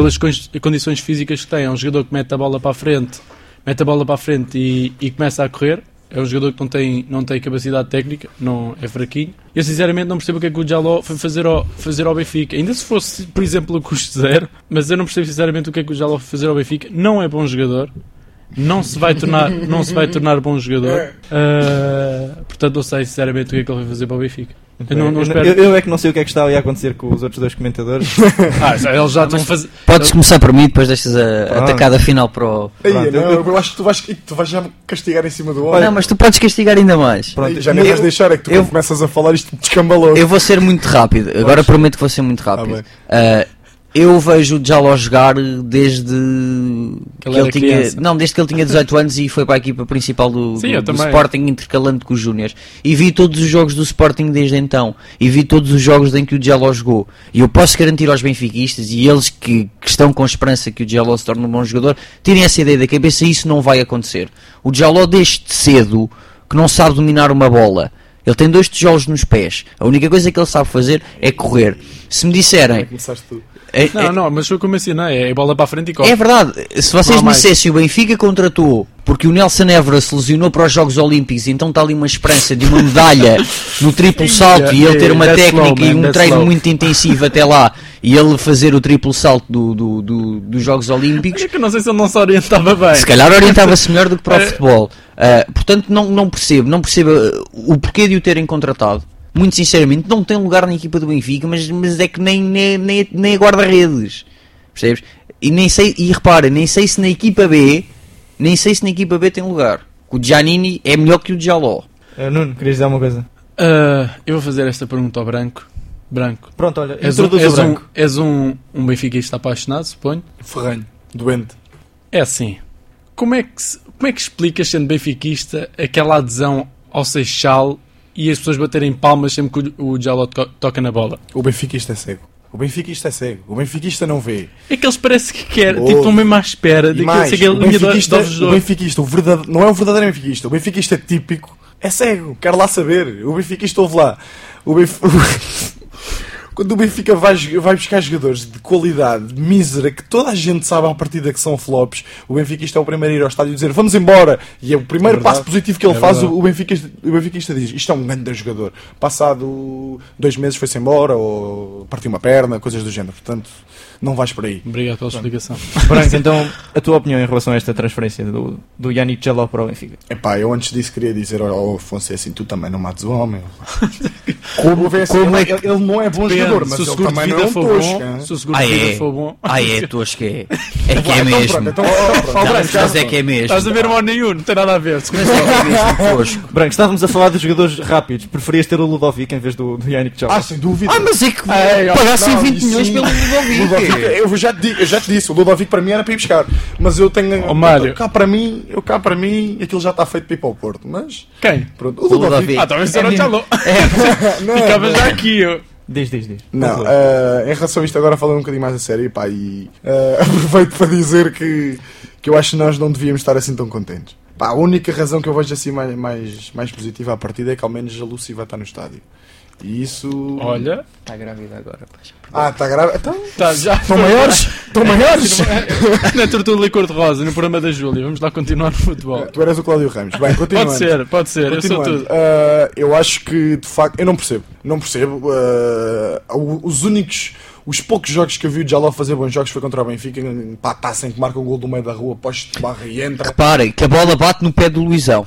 que tem, é um jogador que mete a bola para a frente e começa a correr. É um jogador que não tem capacidade técnica, não é fraquinho. Eu sinceramente não percebo o que é que o Jaló foi fazer ao Benfica. Ainda se fosse, por exemplo, o custo zero, mas eu não percebo sinceramente o que é que o Jaló foi fazer ao Benfica. Não é bom jogador. Não se vai tornar bom jogador. Portanto, não sei sinceramente o que é que ele vai fazer para o Benfica. Eu é que não sei o que é que está ali a acontecer com os outros dois comentadores. Eles já estão a fazer. Podes começar por mim e depois deixas a atacada final para o. Eu acho que tu vais já castigar em cima do homem. Não, mas tu podes castigar ainda mais. Pronto, já nem vais deixar, é que tu quando começas a falar isto descambalou. Eu vou ser muito rápido. Agora prometo que vou ser muito rápido. Eu vejo o Jaló jogar desde que ele tinha 18 anos e foi para a equipa principal do Sporting, intercalando com os Júniors. E vi todos os jogos do Sporting desde então. E vi todos os jogos em que o Jaló jogou. E eu posso garantir aos benfiquistas e eles que estão com esperança que o Jaló se torne um bom jogador, tirem essa ideia da cabeça e isso não vai acontecer. O Jaló desde cedo que não sabe dominar uma bola. Ele tem 2 tijolos nos pés. A única coisa que ele sabe fazer é correr. Se me disserem... Começaste tu. Mas foi como ensinei, é bola para a frente e corre. É verdade, se vocês me dissessem o Benfica contratou porque o Nelson Évora se lesionou para os Jogos Olímpicos, então está ali uma esperança de uma medalha no triplo salto e ele ter uma técnica e um treino muito intensivo até lá e ele fazer o triplo salto dos Jogos Olímpicos. É que eu não sei se ele não se orientava bem. Se calhar orientava-se melhor do que para o futebol. Portanto, não percebo o porquê de o terem contratado. Muito sinceramente, não tem lugar na equipa do Benfica, mas é que nem a guarda-redes, percebes? E repara, nem sei se na equipa B tem lugar. O Giannini é melhor que o Jaló. Nuno, querias dizer alguma coisa? Eu vou fazer esta pergunta ao Branco. Pronto, olha, introduz o Branco. És És um benfiquista apaixonado, suponho? Ferranho, doente. É assim, como é que explicas, sendo benfiquista, aquela adesão ao Seixal e as pessoas baterem palmas sempre que o Jaló toca na bola? O benfiquista é cego. O benfiquista não vê. É que eles parece que querem, estão mesmo à espera de que o benfiquista, não é o verdadeiro benfiquista. O benfiquista típico é cego. Quero lá saber. O benfiquista ouve lá. Quando o Benfica vai buscar jogadores de qualidade mísera, que toda a gente sabe à partida que são flops, o benfiquista é o primeiro a ir ao estádio e dizer vamos embora, e é o primeiro passo positivo que ele faz. O benfiquista diz isto é um grande jogador. Passado 2 meses foi-se embora ou partiu uma perna, coisas do género. Portanto, não vais por aí. Obrigado pela explicação. Branco, então a tua opinião em relação a esta transferência do Yannick Jaló para o Benfica? Eu antes disso queria dizer ao Afonso, assim, tu também não mates o homem. Ele não é bom jogador, mas ele também não é um tosco. Se o seguro de vida for bom... É tosco, é que é mesmo. Mas é que é mesmo. Estás a ver mal nenhum, não tem nada a ver. Branco, estávamos a falar de jogadores rápidos. Preferias ter o Ludovic em vez do Yannick Jaló? Sem dúvida. Mas é que pagassem 20 milhões pelo Ludovic. Eu já te disse, o Ludovic para mim era para ir buscar, mas eu tenho cá para mim aquilo já está feito para ir para o Porto, mas quem? Pronto, o Ludovic. Talvez era o Jaló. Ficava já aqui. Diz. Não, em relação a isto, agora falando um bocadinho mais a sério, aproveito para dizer que eu acho que nós não devíamos estar assim tão contentes. Pá, a única razão que eu vejo assim mais positiva à partida é que ao menos a Lucy vai estar no estádio. E isso... Olha, Está grávida agora. está grave. Então, já estão maiores? Estão maiores? na Tortuga e Cor-de-Rosa, no programa da Júlia. Vamos lá continuar no futebol. Tu eras o Cláudio Ramos. Bem, continuando. Pode ser, eu sou tudo. Eu acho que, de facto, eu não percebo. Os poucos jogos que eu vi o Jaló fazer bons jogos foi contra o Benfica. Pá, está sem que marca um gol do meio da rua, poste de barra e entra. Reparem que a bola bate no pé do Luizão.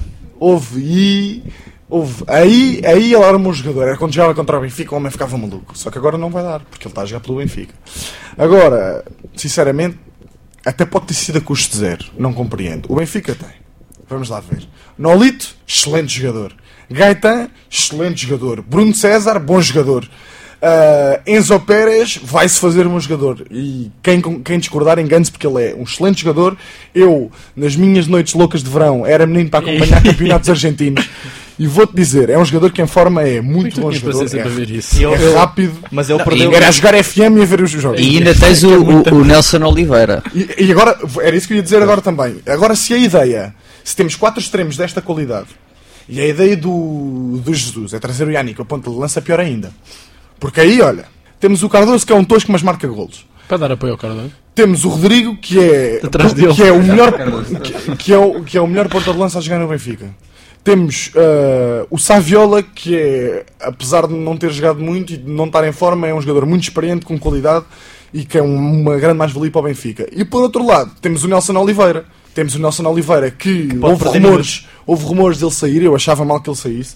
Aí ele era um bom jogador. Era quando jogava contra o Benfica, o homem ficava maluco. Só que agora não vai dar, porque ele está a jogar pelo Benfica. Agora, sinceramente, até pode ter sido a custo zero. Não compreendo. O Benfica tem. Vamos lá ver. Nolito, excelente jogador. Gaetan, excelente jogador. Bruno César, bom jogador. Enzo Pérez vai-se fazer um jogador. E quem discordar engane-se, porque ele é um excelente jogador. Eu, nas minhas noites loucas de verão, era menino para acompanhar campeonatos argentinos. E vou-te dizer, é um jogador que em forma é muito bom jogador. É rápido. Mas ele perdeu. Era a jogar FM e a ver os jogos. E ainda tens o Nelson Oliveira. E agora, era isso que eu ia dizer agora também. Agora, se a ideia, se temos 4 extremos desta qualidade, e a ideia do Jesus é trazer o Yannick ao ponto de lança, pior ainda. Porque aí, olha, temos o Cardoso, que é um tosco, mas marca golos. Para dar apoio ao Cardoso. Temos o Rodrigo, que é o melhor que é o melhor ponta de lança a jogar no Benfica. Temos o Saviola, que é, apesar de não ter jogado muito e de não estar em forma, é um jogador muito experiente, com qualidade, e que é uma grande mais-valia para o Benfica. E por outro lado, temos o Nelson Oliveira. Que houve rumores dele sair. Eu achava mal que ele saísse.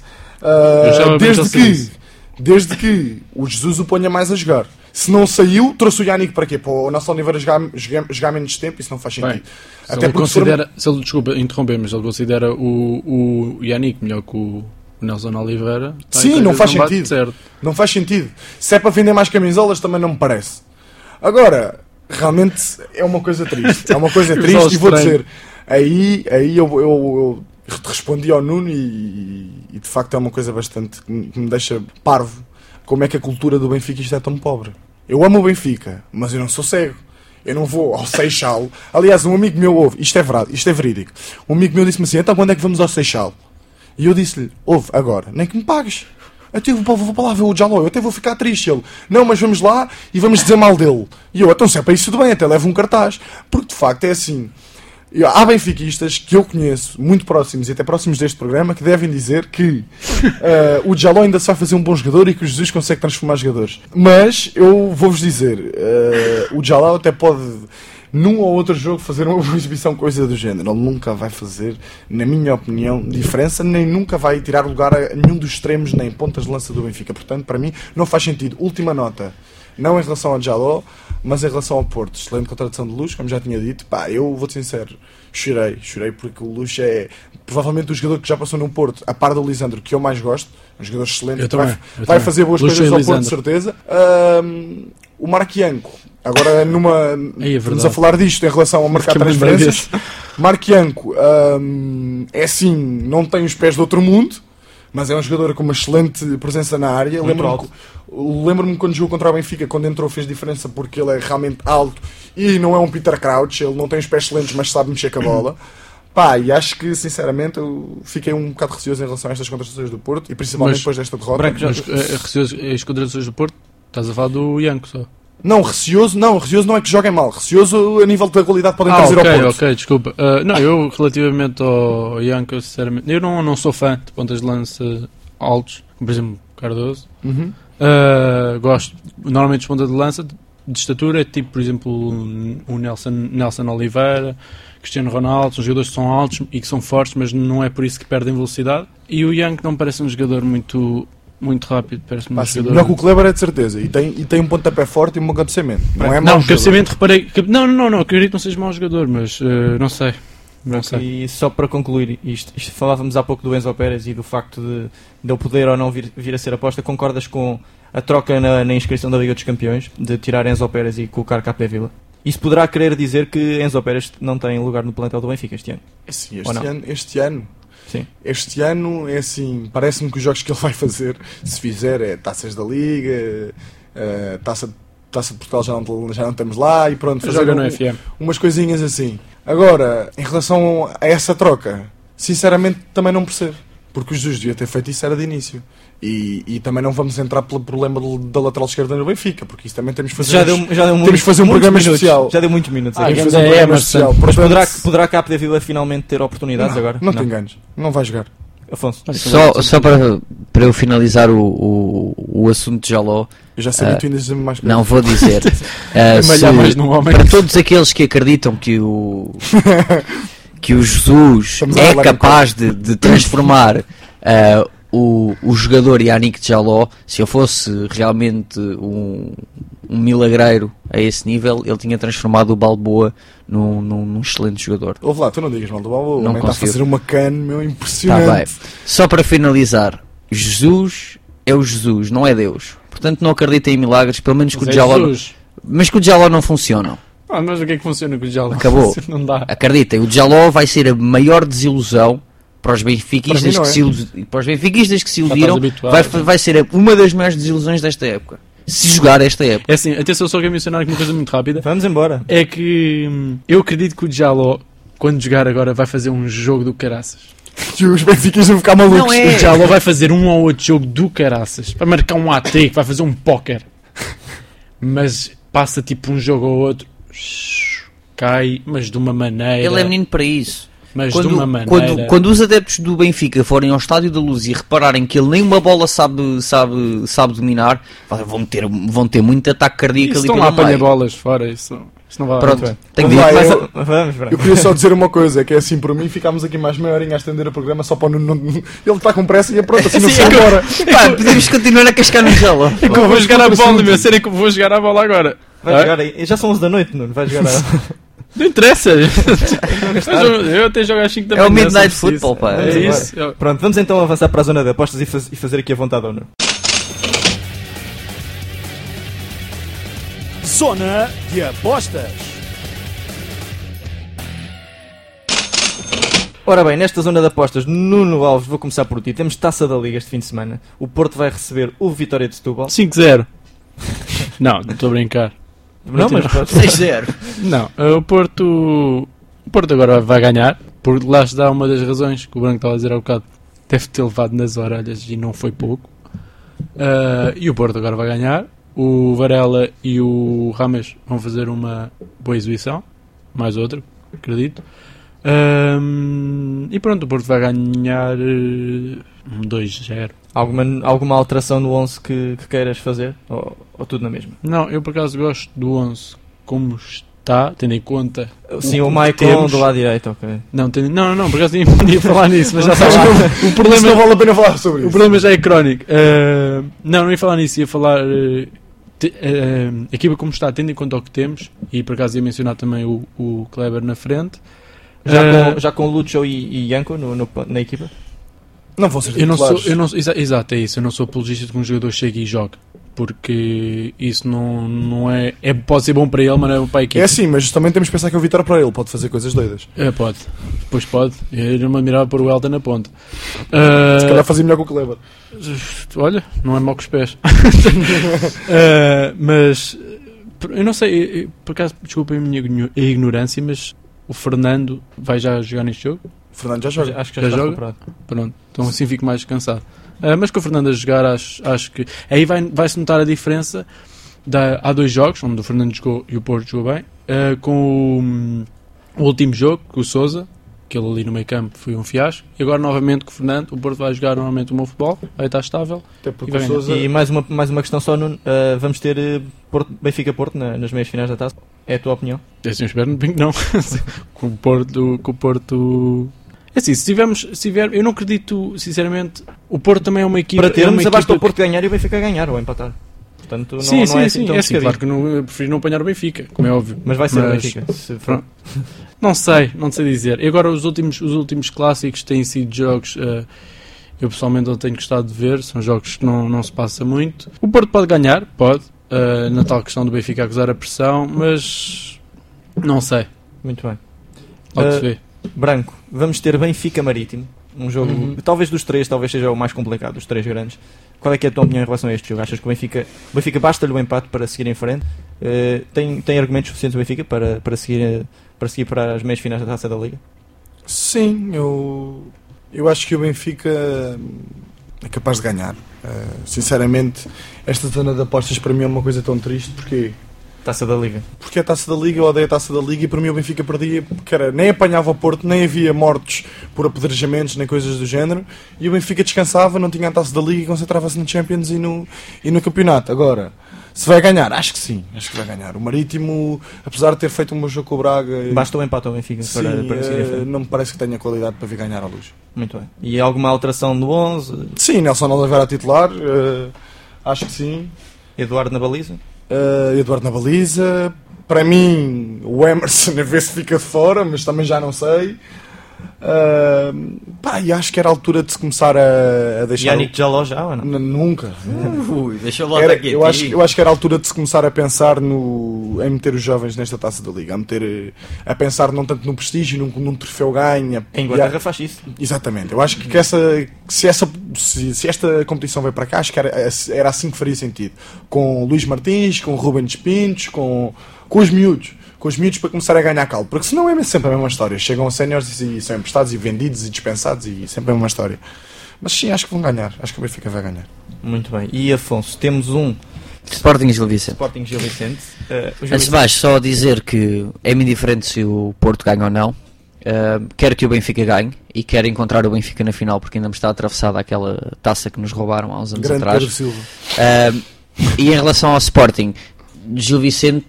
Desde que o Jesus o ponha mais a jogar. Se não saiu, trouxe o Yannick para quê? Para o Nelson Oliveira jogar menos tempo. Isso não faz sentido. Bem, desculpa interromper, mas ele considera o Yannick melhor que o Nelson Oliveira. Sim, não faz sentido. Não faz sentido. Se é para vender mais camisolas, também não me parece. Agora, realmente é uma coisa triste. E vou dizer, aí eu respondi ao Nuno e de facto é uma coisa bastante que me deixa parvo. Como é que a cultura do Benfica isto é tão pobre? Eu amo o Benfica, mas eu não sou cego. Eu não vou ao Seixal. Aliás, um amigo meu ouve, isto é verdade, isto é verídico. Um amigo meu disse-me assim: então quando é que vamos ao Seixal? E eu disse-lhe: ouve, agora, nem que me pagues. Eu vou para lá ver o Jaló, eu até vou ficar triste. Ele: não, mas vamos lá e vamos dizer mal dele. E eu: então se é para isso tudo bem, até levo um cartaz. Porque de facto é assim. Há benfiquistas que eu conheço, muito próximos e até próximos deste programa, que devem dizer que o Jaló ainda se vai fazer um bom jogador e que o Jesus consegue transformar jogadores. Mas eu vou-vos dizer, o Jaló até pode, num ou outro jogo, fazer uma exibição, coisa do género. Ele nunca vai fazer, na minha opinião, diferença, nem nunca vai tirar lugar a nenhum dos extremos, nem pontas de lança do Benfica. Portanto, para mim, não faz sentido. Última nota. Não em relação ao Jaló, mas em relação ao Porto. Excelente contratação de Luz, como já tinha dito. Pá, eu vou-te sincero, chorei porque o Luz é provavelmente o jogador que já passou no Porto, a par do Lisandro, que eu mais gosto. Um jogador excelente, vai fazer boas coisas ao Porto, de certeza. O Marquianco, agora estamos a falar disto em relação ao mercado de transferências. Marquianco, é assim, não tem os pés de outro mundo, mas é um jogador com uma excelente presença na área. Lembro-me quando jogou contra o Benfica, quando entrou fez diferença porque ele é realmente alto e não é um Peter Crouch, ele não tem os pés excelentes, mas sabe mexer com a bola. Pá, e acho que sinceramente eu fiquei um bocado receoso em relação a estas contratações do Porto e principalmente depois desta derrota. Receoso as contratações do Porto? Estás a falar do Yanko só? Não, receoso não é que joguem mal. Receoso a nível da qualidade podem trazer ao Porto. Ok, desculpa. Eu relativamente ao Yanko, sinceramente, eu não sou fã de pontas de lança altos, como por exemplo Cardoso. Gosto normalmente de pontas de lança de estatura, tipo por exemplo o Nelson Oliveira, Cristiano Ronaldo, são jogadores que são altos e que são fortes, mas não é por isso que perdem velocidade. E o Yanko não me parece um jogador muito rápido, parece-me um jogador... Melhor que o Kleber é de certeza, e tem um pontapé forte e um bom cabeceamento. Não, cabeceamento reparei... Não, acredito que não seja mau jogador, mas não sei. E só para concluir isto, falávamos há pouco do Enzo Pérez e do facto de ele poder ou não vir a ser aposta. Concordas com a troca na inscrição da Liga dos Campeões, de tirar Enzo Pérez e colocar Capé Vila? Isso poderá querer dizer que Enzo Pérez não tem lugar no plantel do Benfica este ano? Sim, este ano é assim, parece-me que os jogos que ele vai fazer, se fizer, é taças da Liga, taça de Portugal já não temos lá e pronto, fazer no FM. Umas coisinhas assim. Agora, em relação a essa troca, sinceramente também não percebo. Porque o Jesus devia ter feito isso era de início. E também não vamos entrar pelo problema da lateral esquerda no Benfica, porque isso também temos que fazer, temos que fazer um programa especial. Já deu muitos minutos. Temos que grande fazer um programa Emerson. especial. Mas Portanto, poderá Cabo da Vila finalmente ter oportunidades agora? não te enganes, não vai jogar. Afonso. Só para eu finalizar o assunto de Jaló, Eu já sabia que tu ainda dizer mais coisas. não vou dizer. Malhar mais num homem. Para todos aqueles que acreditam que o Jesus Estamos a é falar em capaz de transformar o jogador Yannick Jaló, se eu fosse realmente um milagreiro a esse nível, ele tinha transformado o Balboa num excelente jogador. Ouve lá, tu não digas mal do Balboa, Não o homem está a conseguiu. fazer uma can, meu, Tá impressionante. bem. Só para finalizar, Jesus é o Jesus, não é Deus. Portanto, não acreditem em milagres, pelo menos que o Jaló. Mas que o Jaló não funcionam. Mas o que é que funciona com o Jaló? Acabou. Não dá. Acreditem, o Jaló vai ser a maior desilusão para os benfiquistas Para mim não para os benfiquistas que se estás iludiram. habituado. Vai ser uma das maiores desilusões desta época. Se jogar esta época. É assim, atenção, só quero mencionar aqui uma coisa muito rápida. Vamos embora. É que eu acredito que o Jaló, quando jogar agora, vai fazer um jogo do caraças. E os benfiquistas vão ficar malucos. Não é. O Jaló vai fazer um ou outro jogo do caraças. Vai marcar um AT, vai fazer um póquer. Mas passa tipo um jogo ou outro, cai, mas de uma maneira. Ele é menino para isso. Mas de uma maneira. Quando os adeptos do Benfica forem ao Estádio da Luz e repararem que ele nem uma bola sabe dominar, vão ter muito ataque cardíaco Isso ali estão pelo lá a apanhar meio. bolas fora. Isso não vai Pronto, muito bem. tenho Vamos dito. lá, Mas, vamos, Branco. Eu queria só dizer uma coisa, que é assim, por mim ficámos aqui mais meia horinha a estender o programa só para ele está com pressa e é pronto, assim não se embora. Pá, podemos continuar a cascar no Jaló. É que eu vou jogar a bola, meu. Sério que eu vou jogar a bola agora. Vai jogar aí. Já são 11 da noite, Nuno. Vai jogar a... Não interessa. Eu até jogo às 5 da É o manhã. Midnight se preciso. Football, pá. É Vamos isso. Pronto, vamos então avançar para a zona de apostas e fazer aqui a vontade ao Nuno. Zona de apostas. Ora bem, nesta zona de apostas, Nuno Alves, vou começar por ti. Temos Taça da Liga este fim de semana. O Porto vai receber o Vitória de Setúbal. 5-0. Não estou a brincar. Não, mas 6-0. Não, o Porto agora vai ganhar, porque lá está uma das razões que o Branco estava a dizer há bocado, deve ter levado nas orelhas e não foi pouco. E o Porto agora vai ganhar. O Varela e o Rames vão fazer uma boa exibição, mais outra, acredito. E pronto, o Porto vai ganhar 2-0. Alguma alteração no 11 que queiras fazer? Ou tudo na mesma? Não, eu por acaso gosto do 11 como está, tendo em conta. Sim, o que Maicon temos. do lado direito, ok. Não, por acaso nem podia falar nisso, mas já sabes que o Isso problema, não vale a pena falar sobre o isso. problema já é crónico. Não ia falar nisso, ia falar. A equipa como está, tendo em conta o que temos, e por acaso ia mencionar também o Kleber na frente. Já com Lucho e Yanko na equipa? Não vão ser Eu não sou, titulares. exato, é isso. Eu não sou apologista de que um jogador chegue e jogue, porque isso não é, pode ser bom para ele, mas não é bom para a equipa. É assim, mas também temos que pensar que é o Vitória para ele, pode fazer coisas doidas. Pode, depois pode. Eu não me admirava pôr o Elton na ponta. Se calhar fazia melhor que o Kleber. Olha, não é mau com os pés. Mas eu não sei, por acaso, desculpem a minha ignorância, mas o Fernando vai já jogar neste jogo? O Fernando já joga. Acho que Já já está joga? recuperado. Pronto, então assim fico mais descansado. Mas com o Fernando a jogar, acho que aí vai-se notar a diferença. Há 2 jogos, onde o Fernando jogou e o Porto jogou bem. Com o último jogo, com o Sousa, que ele ali no meio campo foi um fiasco. E agora novamente com o Fernando, o Porto vai jogar novamente o meu futebol, vai estar estável. Até porque E vai o Sousa... E mais uma questão só, Nuno. Vamos ter Benfica-Porto nas meias finais da taça. É a tua opinião? É assim, eu espero que não. Com o Porto. É assim, se tiver, eu não acredito, sinceramente. O Porto também é uma equipa. Para termos, uma basta o equipa Porto ganhar e o Benfica ganhar ou empatar. Portanto, Sim, não sim, é assim tão é assim, descabido. claro que eu prefiro não apanhar o Benfica, como é óbvio. Mas vai ser o Benfica. Se for. Pronto. Não sei dizer. E agora os últimos clássicos têm sido jogos. Eu pessoalmente não tenho gostado de ver, são jogos que não se passa muito. O Porto pode ganhar, pode, na tal questão do Benfica acusar a pressão, mas não sei. Muito bem. Pode se ver. Branco, vamos ter Benfica Marítimo. Um jogo, talvez dos 3, talvez seja o mais complicado dos 3 grandes. Qual é que é a tua opinião em relação a este jogo? Achas que o Benfica basta-lhe o empate para seguir em frente? Tem argumentos suficientes o Benfica para seguir para as meias finais da Taça da Liga? Sim, eu acho que o Benfica é capaz de ganhar. Sinceramente, esta zona de apostas para mim é uma coisa tão triste, porque Taça da Liga. Porque a Taça da Liga, eu odeio a Taça da Liga, e para mim o Benfica perdia, porque nem apanhava o Porto, nem havia mortos por apedrejamentos, nem coisas do género, e o Benfica descansava, não tinha a Taça da Liga e concentrava-se no Champions e no campeonato. Agora, se vai ganhar, acho que sim, acho que vai ganhar. O Marítimo, apesar de ter feito um bom jogo com o Braga, Basta o empate ao Benfica sim, para seguir em frente. não me parece que tenha qualidade para vir ganhar à Luz. Muito bem. E alguma alteração no 11? Sim, Nelson Oliveira a titular, acho que sim. Eduardo na baliza? Eduardo na baliza. Para mim, o Emerson a ver se fica de fora, mas também já não sei. E acho que era a altura de se começar a deixar. Yannick Jaló já ou não? Nunca. Deixa eu lá aqui. Eu acho que era a altura de se começar a pensar em meter os jovens nesta Taça da Liga, a pensar não tanto no prestígio, num troféu ganho. Em Inglaterra faz isso. Exatamente. Eu acho que se esta competição veio para cá, acho que era assim que faria sentido. Com Luís Martins, com Rubens Pintos, com os miúdos. Com os miúdos para começar a ganhar caldo. Porque senão é sempre a mesma história. Chegam a séniores e são emprestados e vendidos e dispensados e sempre a mesma história. Mas sim, acho que vão ganhar. Acho que o Benfica vai ganhar. Muito bem. E Afonso, temos um Sporting Gil Vicente. Sporting Gil Vicente. Antes de mais, só dizer que é-me indiferente se o Porto ganha ou não. Quero que o Benfica ganhe e quero encontrar o Benfica na final, porque ainda me está atravessada aquela taça que nos roubaram há uns anos Grande atrás. Pedro Silva. E em relação ao Sporting, Gil Vicente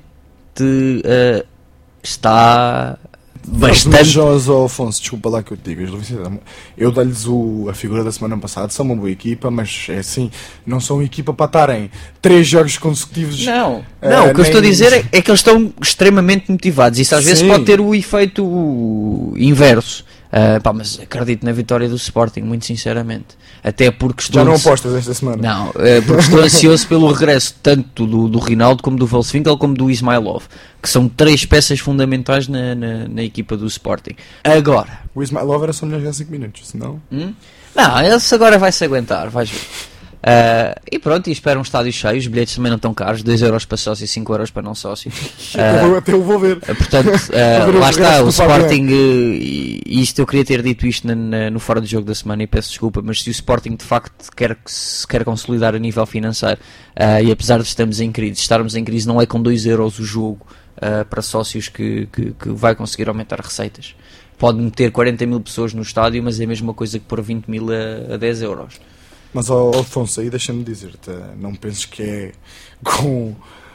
está bastante. Jorge Afonso, desculpa lá que eu te digo, eu dei-lhes a figura da semana passada, são uma boa equipa, mas é assim, não são uma equipa para estarem 3 jogos consecutivos. Não, o que eu estou a dizer é que eles estão extremamente motivados. Isso às vezes pode ter o efeito inverso. Mas acredito na vitória do Sporting, muito sinceramente. Até porque estou. Já não apostas esta semana? Não, porque estou ansioso pelo regresso tanto do Rinaldo como do Wolfswinkel como do Ismailov, que são 3 peças fundamentais na equipa do Sporting. Agora, o Ismailov era só melhor jogar 5 minutos, senão. Não, esse agora vai se aguentar, vais ver. E pronto, e espero um estádio cheio. Os bilhetes também não estão caros, 2€ para sócio e 5€ para não sócio. Até eu vou ver. Portanto, lá está o Sporting. E isto eu queria ter dito isto no fora de jogo da semana, e peço desculpa, mas se o Sporting de facto quer consolidar a nível financeiro, e apesar de estarmos em crise, não é com 2€ o jogo para sócios que vai conseguir aumentar receitas. Pode meter 40.000 pessoas no estádio, mas é a mesma coisa que pôr 20.000 a 10€. Mas, Afonso, aí deixa-me dizer-te, não penses que é com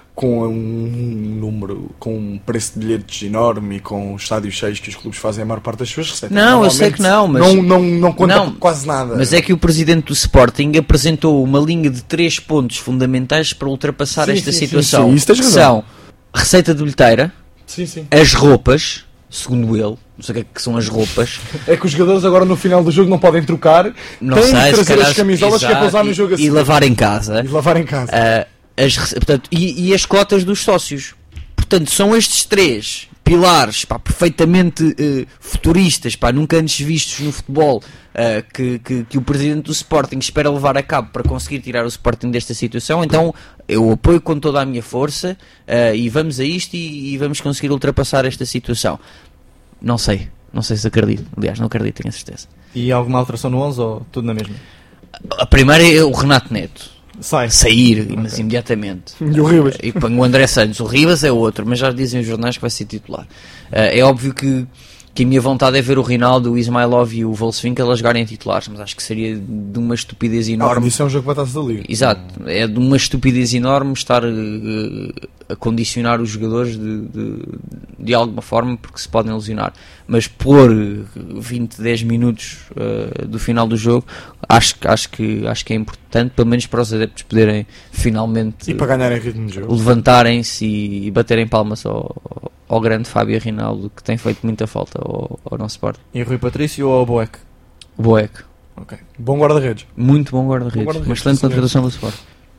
um número, com um preço de bilhetes enorme e com estádios cheios que os clubes fazem a maior parte das suas receitas. Não, eu sei que não, mas não conta quase nada. Mas é que o presidente do Sporting apresentou uma linha de 3 pontos fundamentais para ultrapassar esta situação. Sim, isso tens razão. São receita de bilheteira, as roupas, segundo ele. Não sei o que é que são as roupas. É que os jogadores agora no final do jogo não podem trocar. Não têm sei, de trazer as camisolas que é para usar no jogo assim. E lavar em casa. Portanto, e as cotas dos sócios. Portanto, são estes 3 pilares perfeitamente futuristas, nunca antes vistos no futebol, que o presidente do Sporting espera levar a cabo para conseguir tirar o Sporting desta situação. Então eu apoio com toda a minha força, e vamos a isto e vamos conseguir ultrapassar esta situação. Não sei se acredito. Aliás, não acredito, tenho a certeza. E alguma alteração no 11 ou tudo na mesma? A primeira é o Renato Neto sair, mas Okay. imediatamente. E o Ribas. E põe o André Santos. O Ribas é outro, mas já dizem os jornais que vai ser titular. É óbvio que a minha vontade é ver o Rinaldo, o Ismailov e o Wolfswinkel a jogarem titulares, mas acho que seria de uma estupidez enorme. Isso é um jogo para a Taça da Liga. Exato, é de uma estupidez enorme estar a condicionar os jogadores de alguma forma, porque se podem lesionar. Mas pôr 10 minutos do final do jogo, acho que é importante, pelo menos para os adeptos poderem finalmente E para ganharem ritmo de jogo. levantarem-se e baterem palmas ao grande Fábio Rinaldo, que tem feito muita falta ao nosso Sporting. E Rui Patrício ou o Boeck? O Boeck, Ok. Bom guarda-redes. muito bom guarda-redes, uma excelente contratação do Sporting.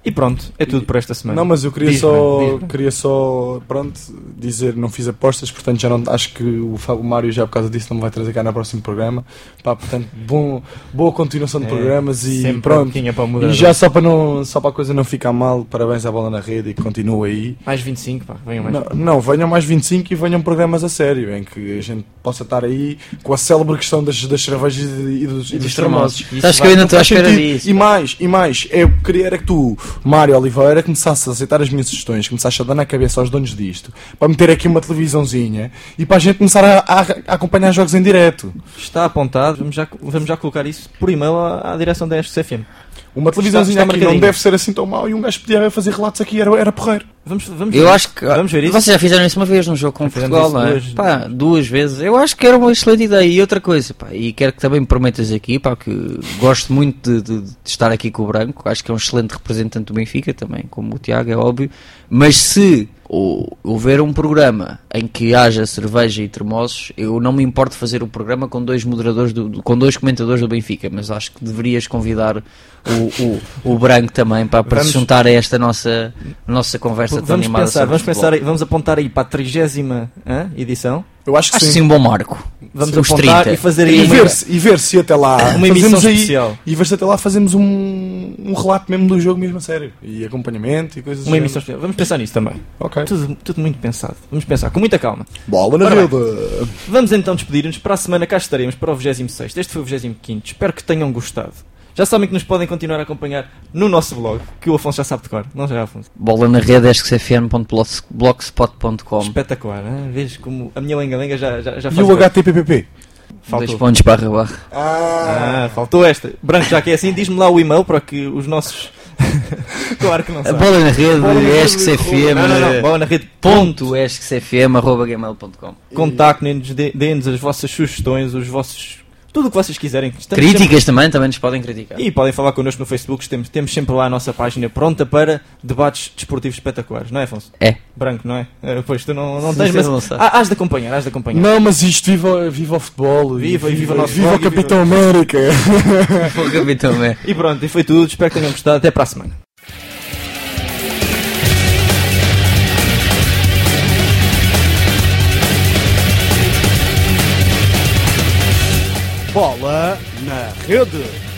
E pronto, é tudo por esta semana. Não, mas eu queria Diz-me. só, pronto, dizer, não fiz apostas, portanto já não, acho que o Mário já por causa disso não me vai trazer cá no próximo programa. Pá, portanto, boa continuação de programas e sempre pronto. para mudar. E já só para a coisa não ficar mal, parabéns à Bola na Rede e que continue aí. Mais 25, pá, venham mais. Não, venham mais 25 e venham programas a sério, em que a gente possa estar aí com a célebre questão das cervejas e dos termosos. Acho que eu ainda estou à espera disso. E mais, eu queria era que tu, Mário Oliveira, começasse a aceitar as minhas sugestões, começasse a dar na cabeça aos donos disto, para meter aqui uma televisãozinha e para a gente começar a acompanhar jogos em direto. Está apontado, vamos já colocar isso por e-mail à direção da ESC-CFM. Uma televisãozinha está aqui não marcadinho. deve ser assim tão mau e um gajo podia fazer relatos aqui, era porreiro. Vamos Eu acho que vamos ver isso. vocês já fizeram isso uma vez num jogo com Fizemos Portugal, isso não é? Pá, 2 vezes. Eu acho que era uma excelente ideia. E outra coisa, pá, e quero que também me prometas aqui, pá, que gosto muito de estar aqui com o Branco. Acho que é um excelente representante do Benfica também, como o Tiago, é óbvio. Mas se houver um programa em que haja cerveja e termossos, eu não me importo fazer o programa com 2 moderadores, com 2 comentadores do Benfica, mas acho que deverias convidar o Branco também para se juntar a esta nossa conversa tão Vamos animada. pensar, sobre futebol. vamos apontar aí para a 30ª edição. Eu acho que Acho sim. sim um bom marco. Vamos Os apontar 30. e fazer E aí ver se até lá uma emissão fazemos aí- especial. E ver se até lá fazemos um relato mesmo do jogo mesmo a sério. E acompanhamento e coisas Uma do emissão género. especial. Vamos pensar nisso também. Ok. Tudo muito pensado. Vamos pensar com muita calma. Bola na Ora rede. Vamos então despedir-nos. Para a semana cá estaremos para o 26º. Este foi o 25º. Espero que tenham gostado. Já sabem que nos podem continuar a acompanhar no nosso blog, que o Afonso já sabe de cor. Não já, Afonso? Bola na rede, esquecfm.blogspot.com. Espetacular, hein? Vês como a minha lenga-lenga já E faz o cor. HTPPP? 2 Faltou. pontos barra. Faltou esta. Branco, já que é assim, diz-me lá o e-mail para que os nossos... Claro que não A sabe. bola na rede, Bola na rede, esquecfm. Não. Bola na rede. .esquecfm@gmail.com. Contactem-nos, deem-nos as vossas sugestões, os vossos... Tudo o que vocês quiserem. Estamos Críticas também nos podem criticar. E podem falar connosco no Facebook, temos sempre lá a nossa página pronta para debates desportivos espetaculares, não é, Afonso? É. Branco, não é? Pois tu não Sim, tens, sim, mas não sei. hás de acompanhar. Não, mas isto, viva o futebol. Viva o nosso Viva o blog e Capitão América. O capitão é. E pronto, e foi tudo. Espero que tenham gostado. Até para a semana. Bola na rede.